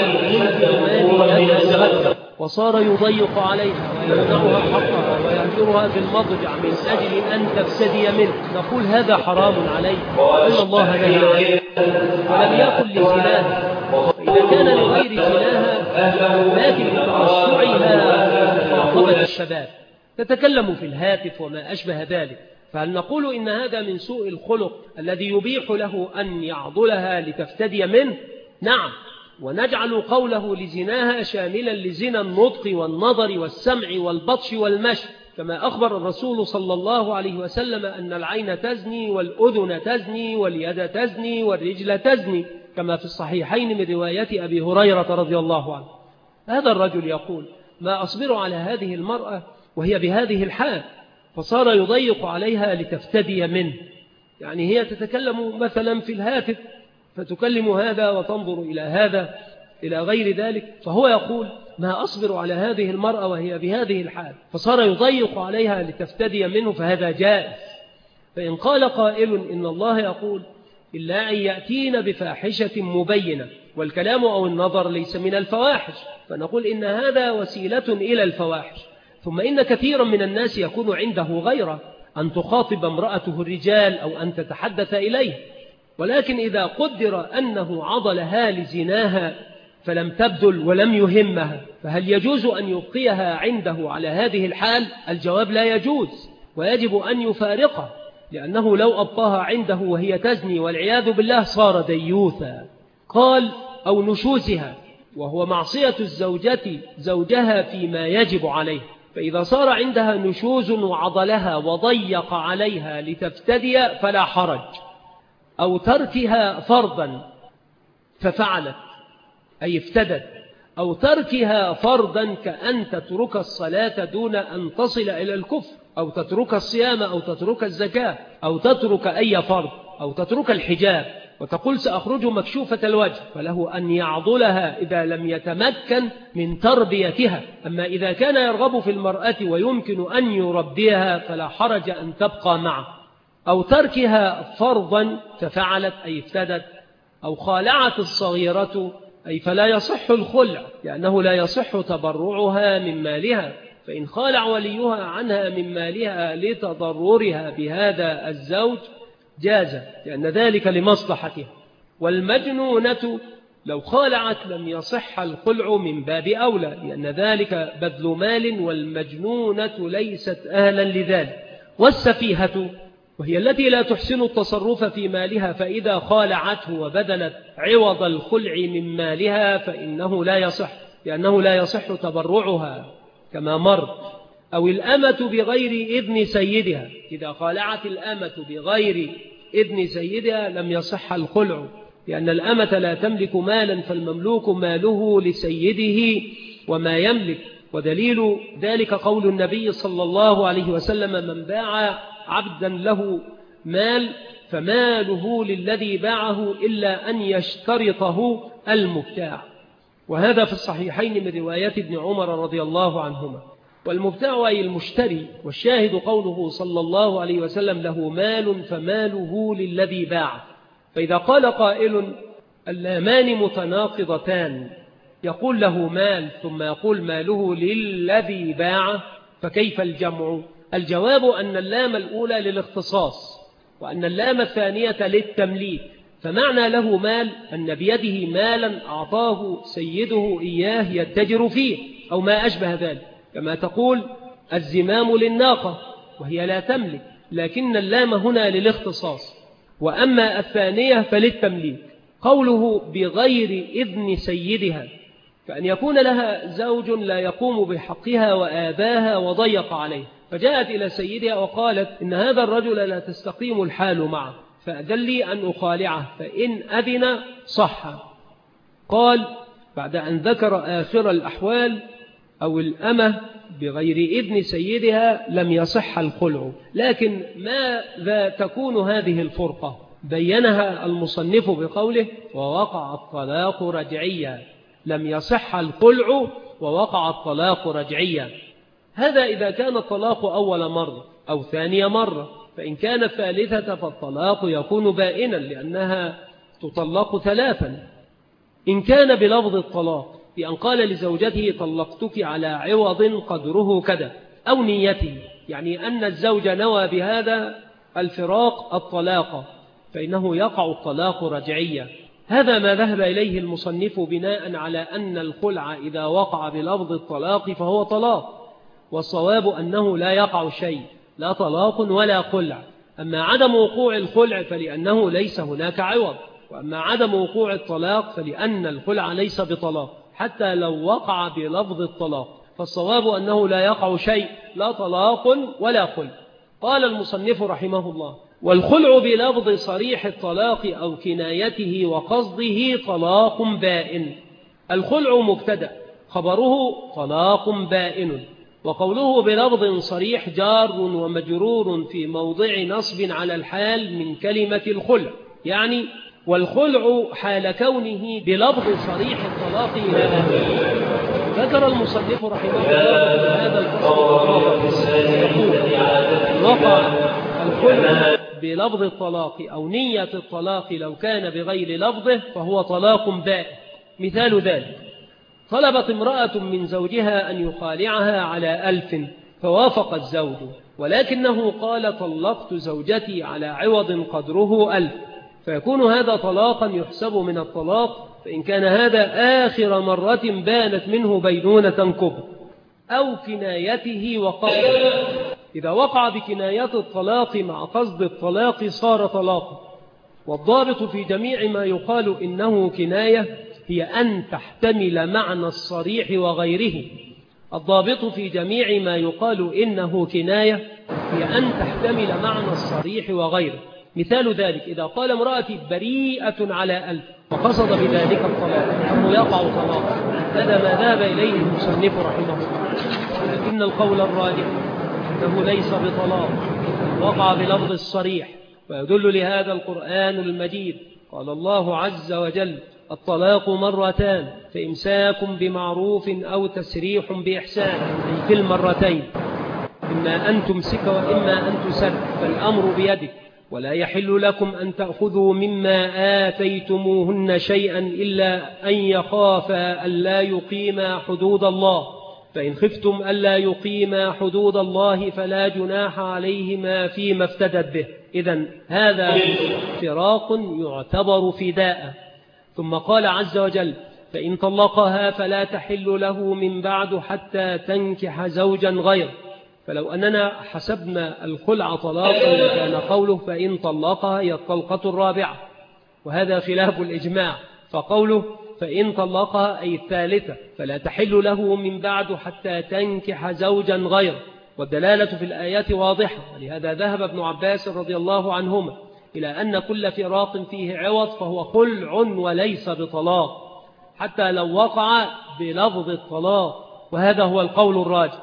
S2: يمكن وصار يضيق عليها ويمنعها حقها ويهجرها في المضجع من أجل أن تفتدي منه، نقول هذا حرام عليه إن الله نهى عنه. ولم يكن لزناها، فإذا كان لغير زناها لكن بترشعها مخاطبة الشباب تتكلم في الهاتف وما أشبه ذلك، فهل نقول إن هذا من سوء الخلق الذي يبيح له أن يعضلها لتفتدي منه؟ نعم، ونجعل قوله لزناها شاملا لزنا النطق والنظر والسمع والبطش والمشي، كما أخبر الرسول صلى الله عليه وسلم أن العين تزني والأذن تزني واليد تزني والرجل تزني، كما في الصحيحين من رواية أبي هريرة رضي الله عنه. هذا الرجل يقول ما أصبر على هذه المرأة وهي بهذه الحال، فصار يضيق عليها لتفتدي منه، يعني هي تتكلم مثلا في الهاتف فتكلم هذا وتنظر إلى هذا إلى غير ذلك، فهو يقول ما أصبر على هذه المرأة وهي بهذه الحال، فصار يضيق عليها لتفتدي منه، فهذا جائز. فإن قال قائل إن الله يقول إلا أن يأتين بفاحشة مبينة، والكلام أو النظر ليس من الفواحش، فنقول إن هذا وسيلة إلى الفواحش. ثم إن كثيرا من الناس يكون عنده غيره أن تخاطب امرأته الرجال أو أن تتحدث إليه، ولكن إذا قدر أنه عضلها لزناها فلم تبدل ولم يهمها، فهل يجوز أن يبقيها عنده على هذه الحال؟ الجواب لا يجوز، ويجب أن يفارقه، لأنه لو أبقاها عنده وهي تزني والعياذ بالله صار ديوثا. قال أو نشوزها، وهو معصية الزوجة زوجها فيما يجب عليه، فإذا صار عندها نشوز وعضلها وضيق عليها لتفتدي فلا حرج، أو تركها فرضا ففعلت أي افتدت، أو تركها فرضا كأن تترك الصلاة دون أن تصل إلى الكفر، أو تترك الصيام، أو تترك الزكاة، أو تترك أي فرض، أو تترك الحجاب وتقول سأخرج مكشوفة الوجه، فله أن يعضلها إذا لم يتمكن من تربيتها. أما إذا كان يرغب في المرأة ويمكن أن يربيها فلا حرج أن تبقى معه. أو تركها فرضا ففعلت أي افتدت، أو خالعت الصغيرة أي فلا يصح الخلع، لأنه لا يصح تبرعها من مالها، فإن خالع وليها عنها من مالها لتضررها بهذا الزوج جاز، لأن ذلك لمصلحتها. والمجنونة لو خالعت لم يصح الخلع من باب أولى، لأن ذلك بذل مال، والمجنونة ليست أهلا لذلك. والسفيهة وهي التي لا تحسن التصرف في مالها، فإذا خالعته وبذلت عوض الخلع من مالها فإنه لا يصح، لأنه لا يصح تبرعها كما مر. أو الأمة بغير إذن سيدها، إذا خالعت الأمة بغير إذن سيدها لم يصح الخلع، لأن الأمة لا تملك مالا، فالمملوك ماله لسيده وما يملك. ودليل ذلك قول النبي صلى الله عليه وسلم: من باع عبدا له مال فماله للذي باعه إلا أن يشترطه المبتاع. وهذا في الصحيحين من روايات ابن عمر رضي الله عنهما. والمبتاع أي المشتري، والشاهد قوله صلى الله عليه وسلم: له مال فماله للذي باع. فإذا قال قائل: اللامان متناقضتان، يقول له مال ثم يقول ماله للذي باع، فكيف الجمع؟ الجواب أن اللام الأولى للاختصاص، وأن اللام الثانية للتمليك. فمعنى له مال أن بيده مالا أعطاه سيده إياه يتجر فيه أو ما أشبه ذلك، كما تقول الزمام للناقة وهي لا تملك، لكن اللام هنا للاختصاص. وأما الثانية فللتمليك. قوله بغير إذن سيدها، فأن يكون لها زوج لا يقوم بحقها وآباها وضيق عليه، فجاءت إلى سيدها وقالت: إن هذا الرجل لا تستقيم الحال معه، فأذن لي أن أخالعه، فإن أذن صح. قال بعد أن ذكر آخر الأحوال: أو الأمة بغير إذن سيدها لم يصح الخلع. لكن ماذا تكون هذه الفرقة؟ بينها المصنف بقوله: ووقع الطلاق رجعيا. لم يصح الخلع ووقع الطلاق رجعيا. هذا إذا كان الطلاق أول مرة أو ثانية مرة، فإن كان الثالثة فالطلاق يكون بائنا، لأنها تطلق ثلاثا. إن كان بلفظ الطلاق، بأن قال لزوجته: طلقتك على عوض قدره كذا، أو نيته، يعني أن الزوج نوى بهذا الفراق الطلاق، فإنه يقع الطلاق رجعيا. هذا ما ذهب إليه المصنف بناء على أن الخلع إذا وقع بلفظ الطلاق فهو طلاق، والصواب أنه لا يقع شيء، لا طلاق ولا خلع. أما عدم وقوع الخلع فلأنه ليس هناك عوض، وأما عدم وقوع الطلاق فلأن الخلع ليس بطلاق حتى لو وقع بلفظ الطلاق، فالصواب أنه لا يقع شيء، لا طلاق ولا خلع. قال المصنف رحمه الله: والخلع بلفظ صريح الطلاق أو كنايته وقصده طلاق بائن. الخلع مبتدأ، خبره طلاق بائن. وقوله بلفظ صريح جار ومجرور في موضع نصب على الحال من كلمة الخلع، يعني والخلع حال كونه بلفظ صريح الطلاق إلى آخره. ذكر المصنف رحمه الله في هذا الفصل وقع الخلع بلفظ الطلاق أو نية الطلاق لو كان بغير لفظه فهو طلاق بائن. مثال ذلك: طلبت امرأة من زوجها أن يخالعها على 1000، فوافق الزوج، ولكنه قال: طلقت زوجتي على عوض قدره 1000، فيكون هذا طلاقا يحسب من الطلاق، فإن كان هذا آخر مرة بانت منه بينونة كبرى. أو كنايته وقصده، إذا وقع بكناية الطلاق مع قصد الطلاق صار طلاقا. والضابط في جميع ما يقال إنه كناية هي أن تحتمل معنى الصريح وغيره. الضابط في جميع ما يقال إنه كناية هي أن تحتمل معنى الصريح وغيره. مثال ذلك: إذا قال امرأتي بريئة على 1000 وقصد بذلك الطلاق أنه يقع طلاقا. هذا ما ذهب إليه المصنف رحمه الله، لكن القول الراجح أنه ليس بطلاق، وقع بلفظ الصريح. ويدل لهذا القرآن المجيد، قال الله عز وجل: الطلاق مرتان، فإمساك بمعروف أو تسريح بإحسان، أي في المرتين، إما أن تمسك وإما أن تسر، فالأمر بيدك. ولا يحل لكم أن تأخذوا مما آتيتموهن شيئا إلا أن يخافا ألا يقيما حدود الله، فإن خفتم ألا يقيما حدود الله فلا جناح عليهما فيما افتدت به. إذن هذا فراق يعتبر فداء. ثم قال عز وجل: فإن طلقها فلا تحل له من بعد حتى تنكح زوجا غيره. فلو أننا حسبنا الخلع طلاقا كان قوله فإن طلقها هي الطلقة الرابعة، وهذا خلاف الإجماع، فقوله فإن طلقها أي الثالثة فلا تحل له من بعد حتى تنكح زوجا غيره. والدلالة في الآيات واضحة، ولهذا ذهب ابن عباس رضي الله عنهما إلى أن كل فراق فيه عوض فهو خلع وليس بطلاق، حتى لو وقع بلفظ الطلاق، وهذا هو القول الراجح.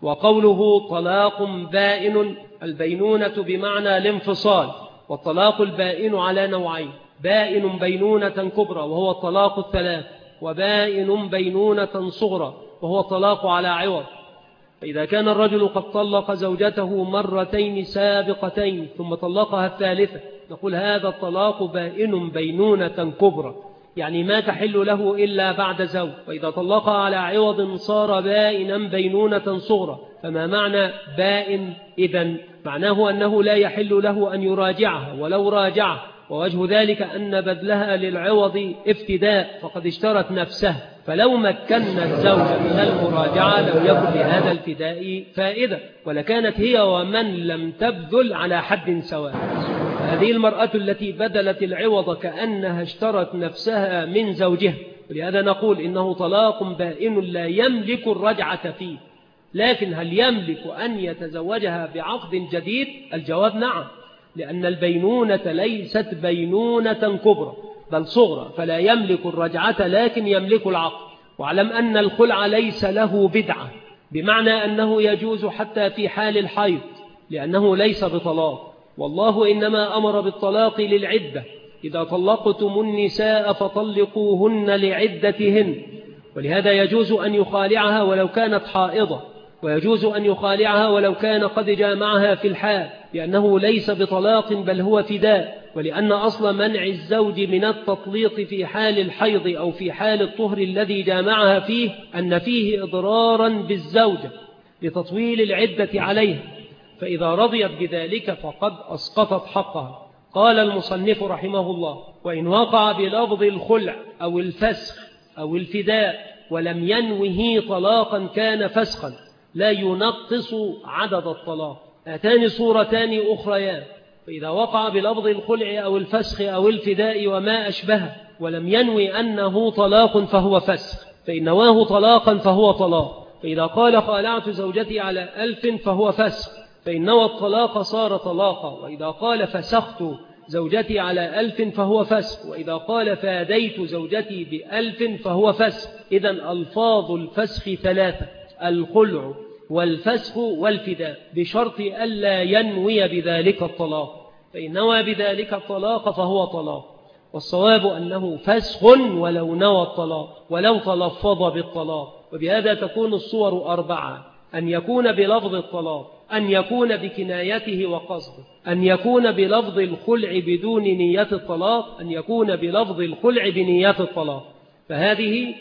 S2: وقوله طلاق بائن، البينونة بمعنى الانفصال، والطلاق البائن على نوعين: بائن بينونة كبرى وهو الطلاق الثلاث، وبائن بينونة صغرى وهو الطلاق على عوض. فإذا كان الرجل قد طلق زوجته مرتين سابقتين ثم طلقها الثالثة نقول هذا الطلاق بائن بينونة كبرى، يعني ما تحل له إلا بعد زوج. وإذا طلقها على عوض صار بائنا بينونة صغرى. فما معنى بائن؟ إذن معناه أنه لا يحل له أن يراجعها ولو راجعها، ووجه ذلك أن بدلها للعوض افتداء، فقد اشترت نفسه، فلو مكنا الزوج من المراجعة لو يكن لهذا الفداء فائدة، ولكانت هي ومن لم تبذل على حد سواء. هذه المرأة التي بدلت العوض كأنها اشترت نفسها من زوجها، ولهذا نقول إنه طلاق بائن لا يملك الرجعة فيه. لكن هل يملك أن يتزوجها بعقد جديد؟ الجواب نعم، لأن البينونة ليست بينونة كبرى بل صغرى، فلا يملك الرجعة لكن يملك العقد. واعلم أن الخلع ليس له بدعة، بمعنى أنه يجوز حتى في حال الحيض لأنه ليس بطلاق. والله إنما أمر بالطلاق للعدة: إذا طلقتم النساء فطلقوهن لعدتهن. ولهذا يجوز أن يخالعها ولو كانت حائضة، ويجوز أن يخالعها ولو كان قد جامعها في الحال، لأنه ليس بطلاق بل هو فداء. ولأن أصل منع الزوج من التطليق في حال الحيض أو في حال الطهر الذي جامعها فيه أن فيه إضرارا بالزوجة لتطويل العدة عليها، فإذا رضيت بذلك فقد أسقطت حقها. قال المصنف رحمه الله: وإن وقع بلفظ الخلع أو الفسخ أو الفداء ولم ينوه طلاقا كان فسخا لا ينقص عدد الطلاق. هاتان صورتان أخريان: فإذا وقع بلفظ الخلع أو الفسخ أو الفداء وما أشبهه ولم ينوي أنه طلاق فهو فسخ، فإن نواه طلاقا فهو طلاق. فإذا قال خالعت زوجتي على 1000 فهو فسخ، فإن نوى الطلاق صار طلاقا. وإذا قال فسخت زوجتي على 1000 فهو فسخ، وإذا قال فاديت زوجتي ب1000 فهو فسخ. إذن ألفاظ الفسخ ثلاثة: الخلع والفسخ والفداء، بشرط ألا ينوي بذلك الطلاق، فإن نوى بذلك الطلاق فهو طلاق. والصواب أنه فسخ ولو نوى الطلاق ولو تلفظ بالطلاق. وبهذا تكون الصور 4: أن يكون بلفظ الطلاق، أن يكون بكنايته وقصده، أن يكون بلفظ الخلع بدون نية الطلاق، أن يكون بلفظ الخلع بنية الطلاق. فهذه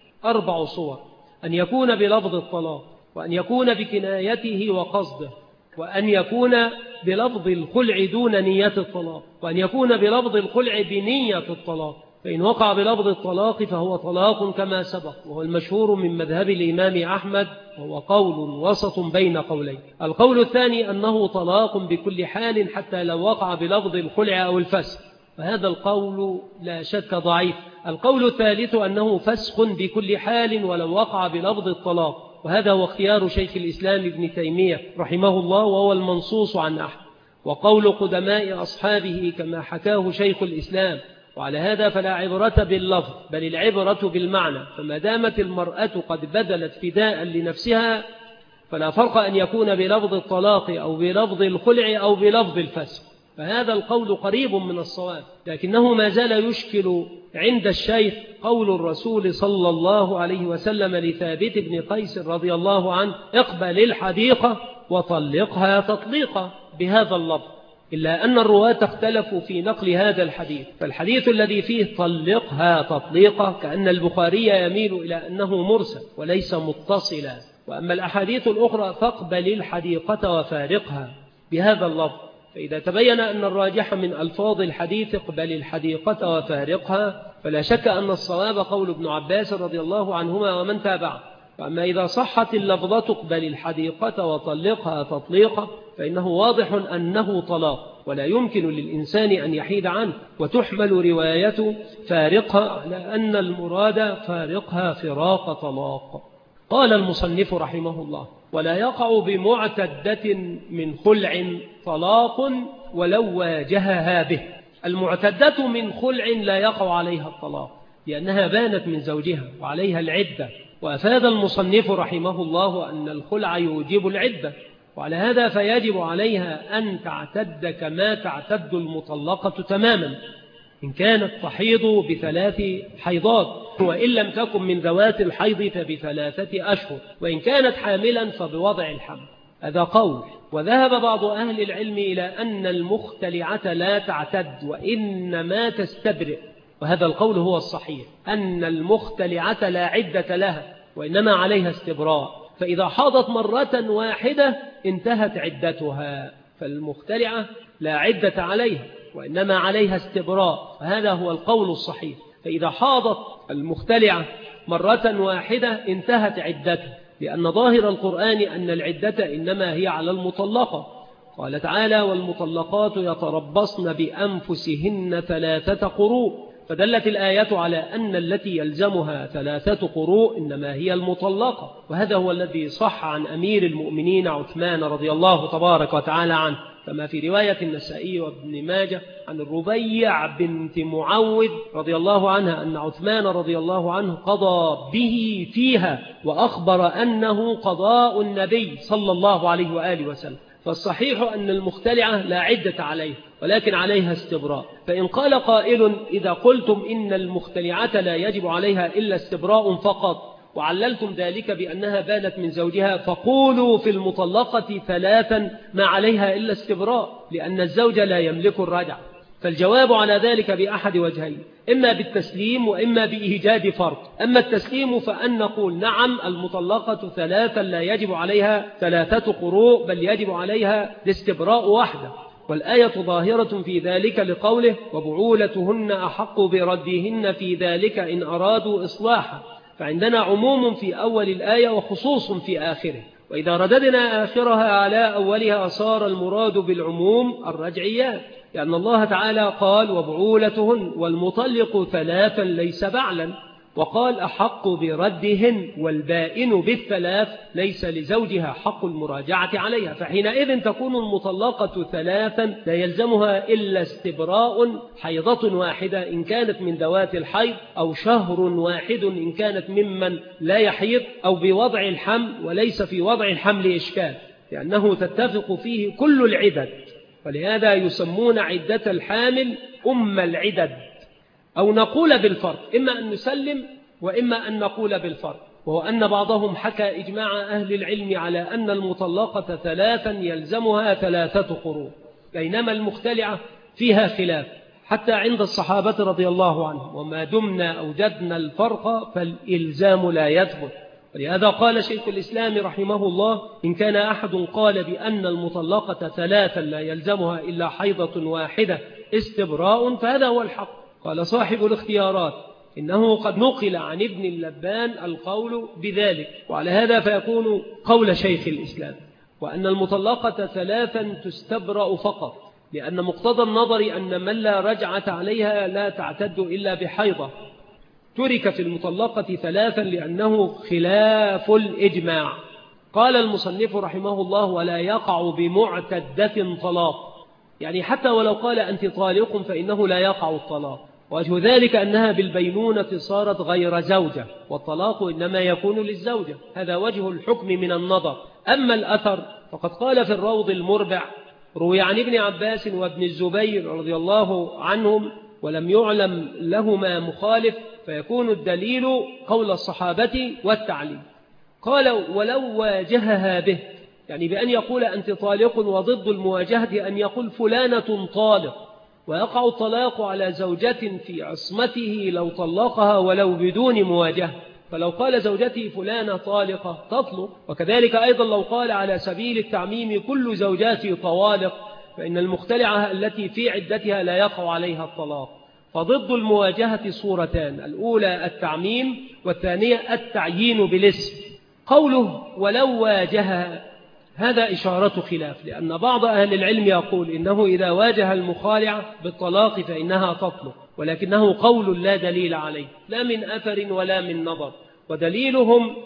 S2: 4 صور: أن يكون بلفظ الطلاق، وأن يكون بكنايته وقصده، وأن يكون بلفظ الخلع دون نية الطلاق، وأن يكون بلفظ الخلع بنية الطلاق. فإن وقع بلفظ الطلاق فهو طلاق كما سبق، وهو المشهور من مذهب الإمام أحمد، وهو قول وسط بين قولين. القول الثاني أنه طلاق بكل حال حتى لو وقع بلفظ الخلع أو الفسخ، فهذا القول لا شك ضعيف. القول الثالث أنه فسخ بكل حال ولو وقع بلفظ الطلاق، وهذا هو اختيار شيخ الإسلام ابن تيمية رحمه الله، وهو المنصوص عن أحمد وقول قدماء أصحابه كما حكاه شيخ الإسلام. وعلى هذا فلا عبرة باللفظ بل العبرة بالمعنى، فما دامت المرأة قد بذلت فداء لنفسها فلا فرق أن يكون بلفظ الطلاق أو بلفظ الخلع أو بلفظ الفسخ. فهذا القول قريب من الصواب، لكنه ما زال يشكل عند الشيخ قول الرسول صلى الله عليه وسلم لثابت بن قيس رضي الله عنه: اقبل الحديقة وطلقها تطليقا بهذا اللفظ، إلا أن الرواة اختلفوا في نقل هذا الحديث. فالحديث الذي فيه طلقها تطليقا كأن البخاري يميل إلى أنه مرسل وليس متصلا، وأما الأحاديث الأخرى فاقبل الحديقة وفارقها بهذا اللفظ. فإذا تبين أن الراجح من ألفاظ الحديث اقبل الحديقة وفارقها، فلا شك أن الصواب قول ابن عباس رضي الله عنهما ومن تابعه. وأما إذا صحت اللفظة اقبل الحديقة وطلقها تطليقا، فإنه واضح أنه طلاق، ولا يمكن للإنسان أن يحيد عنه، وتحمل رواية فارقها على أن المراد فارقها فراق طلاق. قال المصنف رحمه الله: ولا يقع بمعتدة من خلع طلاق ولو واجهها به. المعتدة من خلع لا يقع عليها الطلاق، لأنها بانت من زوجها وعليها العدة. وأفاد المصنف رحمه الله أن الخلع يوجب العدة، وعلى هذا فيجب عليها أن تعتد كما تعتد المطلقة تماما، إن كانت تحيض ب3 حيضات، وإن لم تكن من ذوات الحيض فب3 أشهر، وإن كانت حاملا فبوضع الحمل. هذا قول. وذهب بعض أهل العلم إلى أن المختلعة لا تعتد وإنما تستبرئ، وهذا القول هو الصحيح، أن المختلعة لا عدة لها وإنما عليها استبراء، فإذا حاضت مرة واحدة انتهت عدتها، فالمختلعة لا عدة عليها وإنما عليها استبراء، وهذا هو القول الصحيح. فإذا حاضت المختلعة مرة واحدة انتهت عدتها، لأن ظاهر القرآن أن العدة إنما هي على المطلقة. قال تعالى: والمطلقات يتربصن بأنفسهن 3 قروء، فدلت الآية على أن التي يلزمها 3 قروء إنما هي المطلقة، وهذا هو الذي صح عن أمير المؤمنين عثمان رضي الله تبارك وتعالى عنه، كما في رواية النسائي وابن ماجه عن الربيع بنت معوذ رضي الله عنها أن عثمان رضي الله عنه قضى به فيها، وأخبر أنه قضاء النبي صلى الله عليه وآله وسلم. فالصحيح أن المختلعة لا عدة عليه ولكن عليها استبراء. فإن قال قائل: إذا قلتم إن المختلعة لا يجب عليها إلا استبراء فقط، وعللتم ذلك بأنها بانت من زوجها، فقولوا في المطلقة 3 ما عليها إلا استبراء، لأن الزوج لا يملك الرجع. فالجواب على ذلك بأحد وجهين: إما بالتسليم وإما بإيجاد فرق. أما التسليم فأن نقول: نعم، المطلقة 3 لا يجب عليها 3 قروء، بل يجب عليها الاستبراء واحدة، والآية ظاهرة في ذلك لقوله: وبعولتهن أحق بردهن في ذلك إن أرادوا إصلاحا. فعندنا عموم في أول الآية وخصوص في آخره، وإذا رددنا آخرها على أولها صار المراد بالعموم الرجعيات، لأن الله تعالى قال: وبعولتهن، والمطلق 3 ليس بعلا، وقال: أحق بردهن، والبائن ب3 ليس لزوجها حق المراجعة عليها. فحينئذ تكون المطلقة 3 لا يلزمها إلا استبراء حيضة واحدة إن كانت من ذوات الحيض، أو شهر واحد إن كانت ممن لا يحيض، أو بوضع الحمل، وليس في وضع الحمل إشكال، لأنه تتفق فيه كل العدد، ولهذا يسمون عدة الحامل أم العدد. أو نقول بالفرق، إما أن نسلم وإما أن نقول بالفرق، وهو أن بعضهم حكى إجماع أهل العلم على أن المطلقة 3 يلزمها 3 قروء، بينما المختلعة فيها خلاف حتى عند الصحابة رضي الله عنهم، وما دمنا أوجدنا الفرق فالإلزام لا يثبت. ولهذا قال شيخ الإسلام رحمه الله: إن كان أحد قال بأن المطلقة 3 لا يلزمها إلا حيضة واحدة استبراء فهذا هو الحق. قال صاحب الاختيارات: إنه قد نقل عن ابن اللبان القول بذلك، وعلى هذا فيكون قول شيخ الإسلام، وأن المطلقة 3 تستبرأ فقط، لأن مقتضى النظر أن من لا رجعة عليها لا تعتد إلا بحيضة. ترك في المطلقة 3 لأنه خلاف الإجماع. قال المصنف رحمه الله: ولا يقع بمعتدة طلاق، يعني حتى ولو قال أنت طالق فإنه لا يقع الطلاق. وجه ذلك أنها بالبينونة صارت غير زوجة، والطلاق إنما يكون للزوجة، هذا وجه الحكم من النظر. أما الأثر فقد قال في الروض المربع: روي عن ابن عباس وابن الزبير رضي الله عنهم ولم يعلم لهما مخالف، فيكون الدليل قول الصحابة والتعليم. قال: ولو واجهها به، يعني بأن يقول أنت طالق، وضد المواجهة أن يقول فلانة طالق، ويقع الطلاق على زوجة في عصمته لو طلقها ولو بدون مواجهة، فلو قال زوجتي فلانة طالقة تطلق، وكذلك أيضا لو قال على سبيل التعميم كل زوجاتي طوالق، فإن المختلعة التي في عدتها لا يقع عليها الطلاق. فضد المواجهة صورتان، الأولى التعميم والثانية التعيين بالاسم. قوله ولو واجهها هذا إشارة خلاف، لأن بعض أهل العلم يقول إنه إذا واجه المخالع بالطلاق فإنها تطلق، ولكنه قول لا دليل عليه لا من أثر ولا من نظر، ودليلهم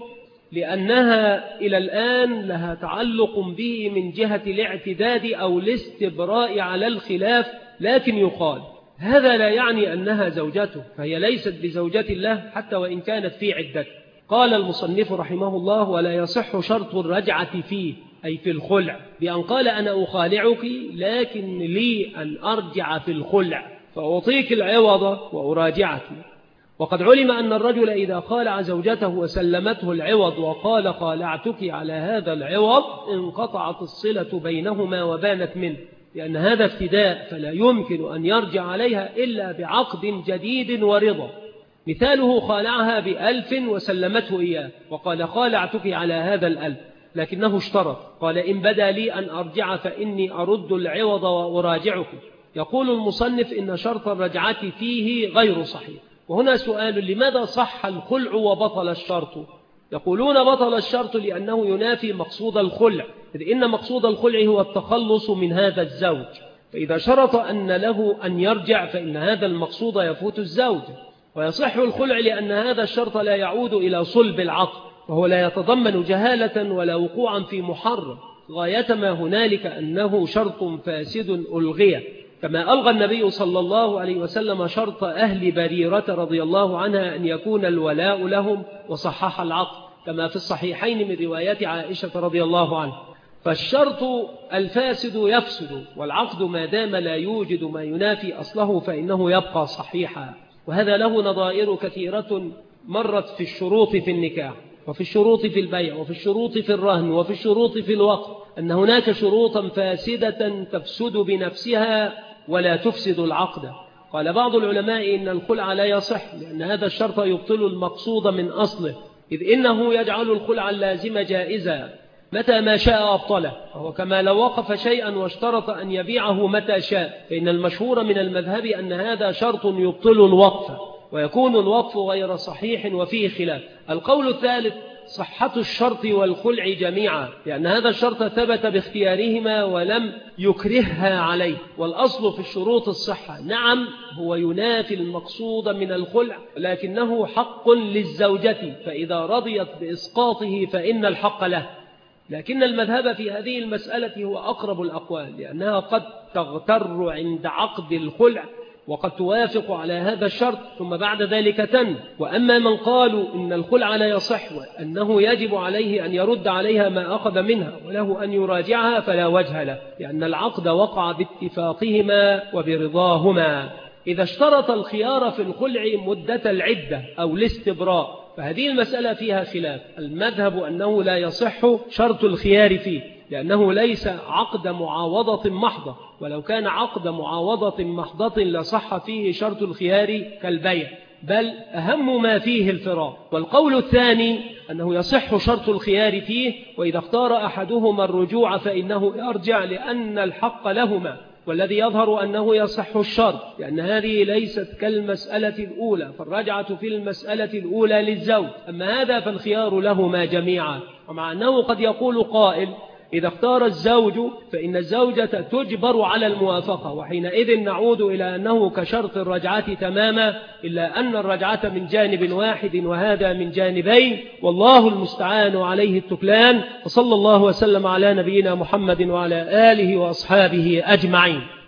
S2: لأنها إلى الآن لها تعلق به من جهة الاعتداد أو الاستبراء على الخلاف، لكن يقال هذا لا يعني أنها زوجته، فهي ليست بزوجة الله حتى وإن كانت في عدته. قال المصنف رحمه الله ولا يصح شرط الرجعة فيه، أي في الخلع، بأن قال أنا أخالعك لكن لي أن أرجع في الخلع فأعطيك العوض وأراجعك. وقد علم أن الرجل إذا خالع زوجته وسلمته العوض وقال خالعتك على هذا العوض انقطعت الصلة بينهما وبانت منه، لأن هذا افتداء فلا يمكن أن يرجع عليها إلا بعقد جديد ورضا. مثاله خالعها ب1000 وسلمته إياه وقال خالعتك على هذا 1000، لكنه اشترط قال إن بدا لي أن أرجع فإني أرد العوض وأراجعك. يقول المصنف إن شرط الرجعة فيه غير صحيح. وهنا سؤال: لماذا صح الخلع وبطل الشرط؟ يقولون بطل الشرط لأنه ينافي مقصود الخلع، إذ إن مقصود الخلع هو التخلص من هذا الزوج، فإذا شرط أن له أن يرجع فإن هذا المقصود يفوت الزوج. ويصح الخلع لأن هذا الشرط لا يعود إلى صلب العقد، وهو لا يتضمن جهالة ولا وقوعا في محرم، غاية ما هنالك أنه شرط فاسد ألغي، كما ألغى النبي صلى الله عليه وسلم شرط أهل بريرة رضي الله عنها أن يكون الولاء لهم وصحح العقد، كما في الصحيحين من روايات عائشة رضي الله عنها. فالشرط الفاسد يفسد، والعقد ما دام لا يوجد ما ينافي أصله فإنه يبقى صحيحا. وهذا له نظائر كثيرة مرت في الشروط في النكاح، وفي الشروط في البيع، وفي الشروط في الرهن، وفي الشروط في الوقت، أن هناك شروطا فاسدة تفسد بنفسها ولا تفسد العقد. قال بعض العلماء إن الخلع لا يصح لأن هذا الشرط يبطل المقصود من أصله، إذ إنه يجعل الخلع اللازم جائزا متى ما شاء أبطله، وهو كما لو وقف شيئا واشترط أن يبيعه متى شاء، فإن المشهور من المذهب أن هذا شرط يبطل الوقف، ويكون الوقف غير صحيح وفيه خلاف. القول الثالث صحة الشرط والخلع جميعا، لأن هذا الشرط ثبت باختيارهما ولم يكرهها عليه، والأصل في الشروط الصحة. نعم هو ينافي المقصود من الخلع، لكنه حق للزوجة، فإذا رضيت بإسقاطه فإن الحق له. لكن المذهب في هذه المسألة هو أقرب الأقوال، لأنها قد تغتر عند عقد الخلع وقد توافق على هذا الشرط ثم بعد ذلك تن. وأما من قالوا إن الخلع لا يصح وأنه يجب عليه أن يرد عليها ما أخذ منها وله أن يراجعها فلا وجه له، لأن العقد وقع باتفاقهما وبرضاهما. إذا اشترط الخيار في الخلع مدة العدة أو الاستبراء فهذه المسألة فيها خلاف. المذهب أنه لا يصح شرط الخيار فيه، لأنه ليس عقد معاوضة محضة، ولو كان عقد معاوضة محضة لصح فيه شرط الخيار كالبيع، بل أهم ما فيه الفراق. والقول الثاني أنه يصح شرط الخيار فيه، وإذا اختار أحدهما الرجوع فإنه يرجع لأن الحق لهما، والذي يظهر أنه يصح الشرط، لأن هذه ليست كالمسألة الأولى، فالرجعة في المسألة الأولى للزوج، أما هذا فالخيار لهما جميعا. ومع أنه قد يقول قائل إذا اختار الزوج فإن الزوجة تجبر على الموافقة، وحينئذ نعود إلى أنه كشرط الرجعة تماما، إلا أن الرجعة من جانب واحد وهذا من جانبين، والله المستعان عليه التكلان. وصلى الله وسلم على نبينا محمد وعلى آله وأصحابه أجمعين.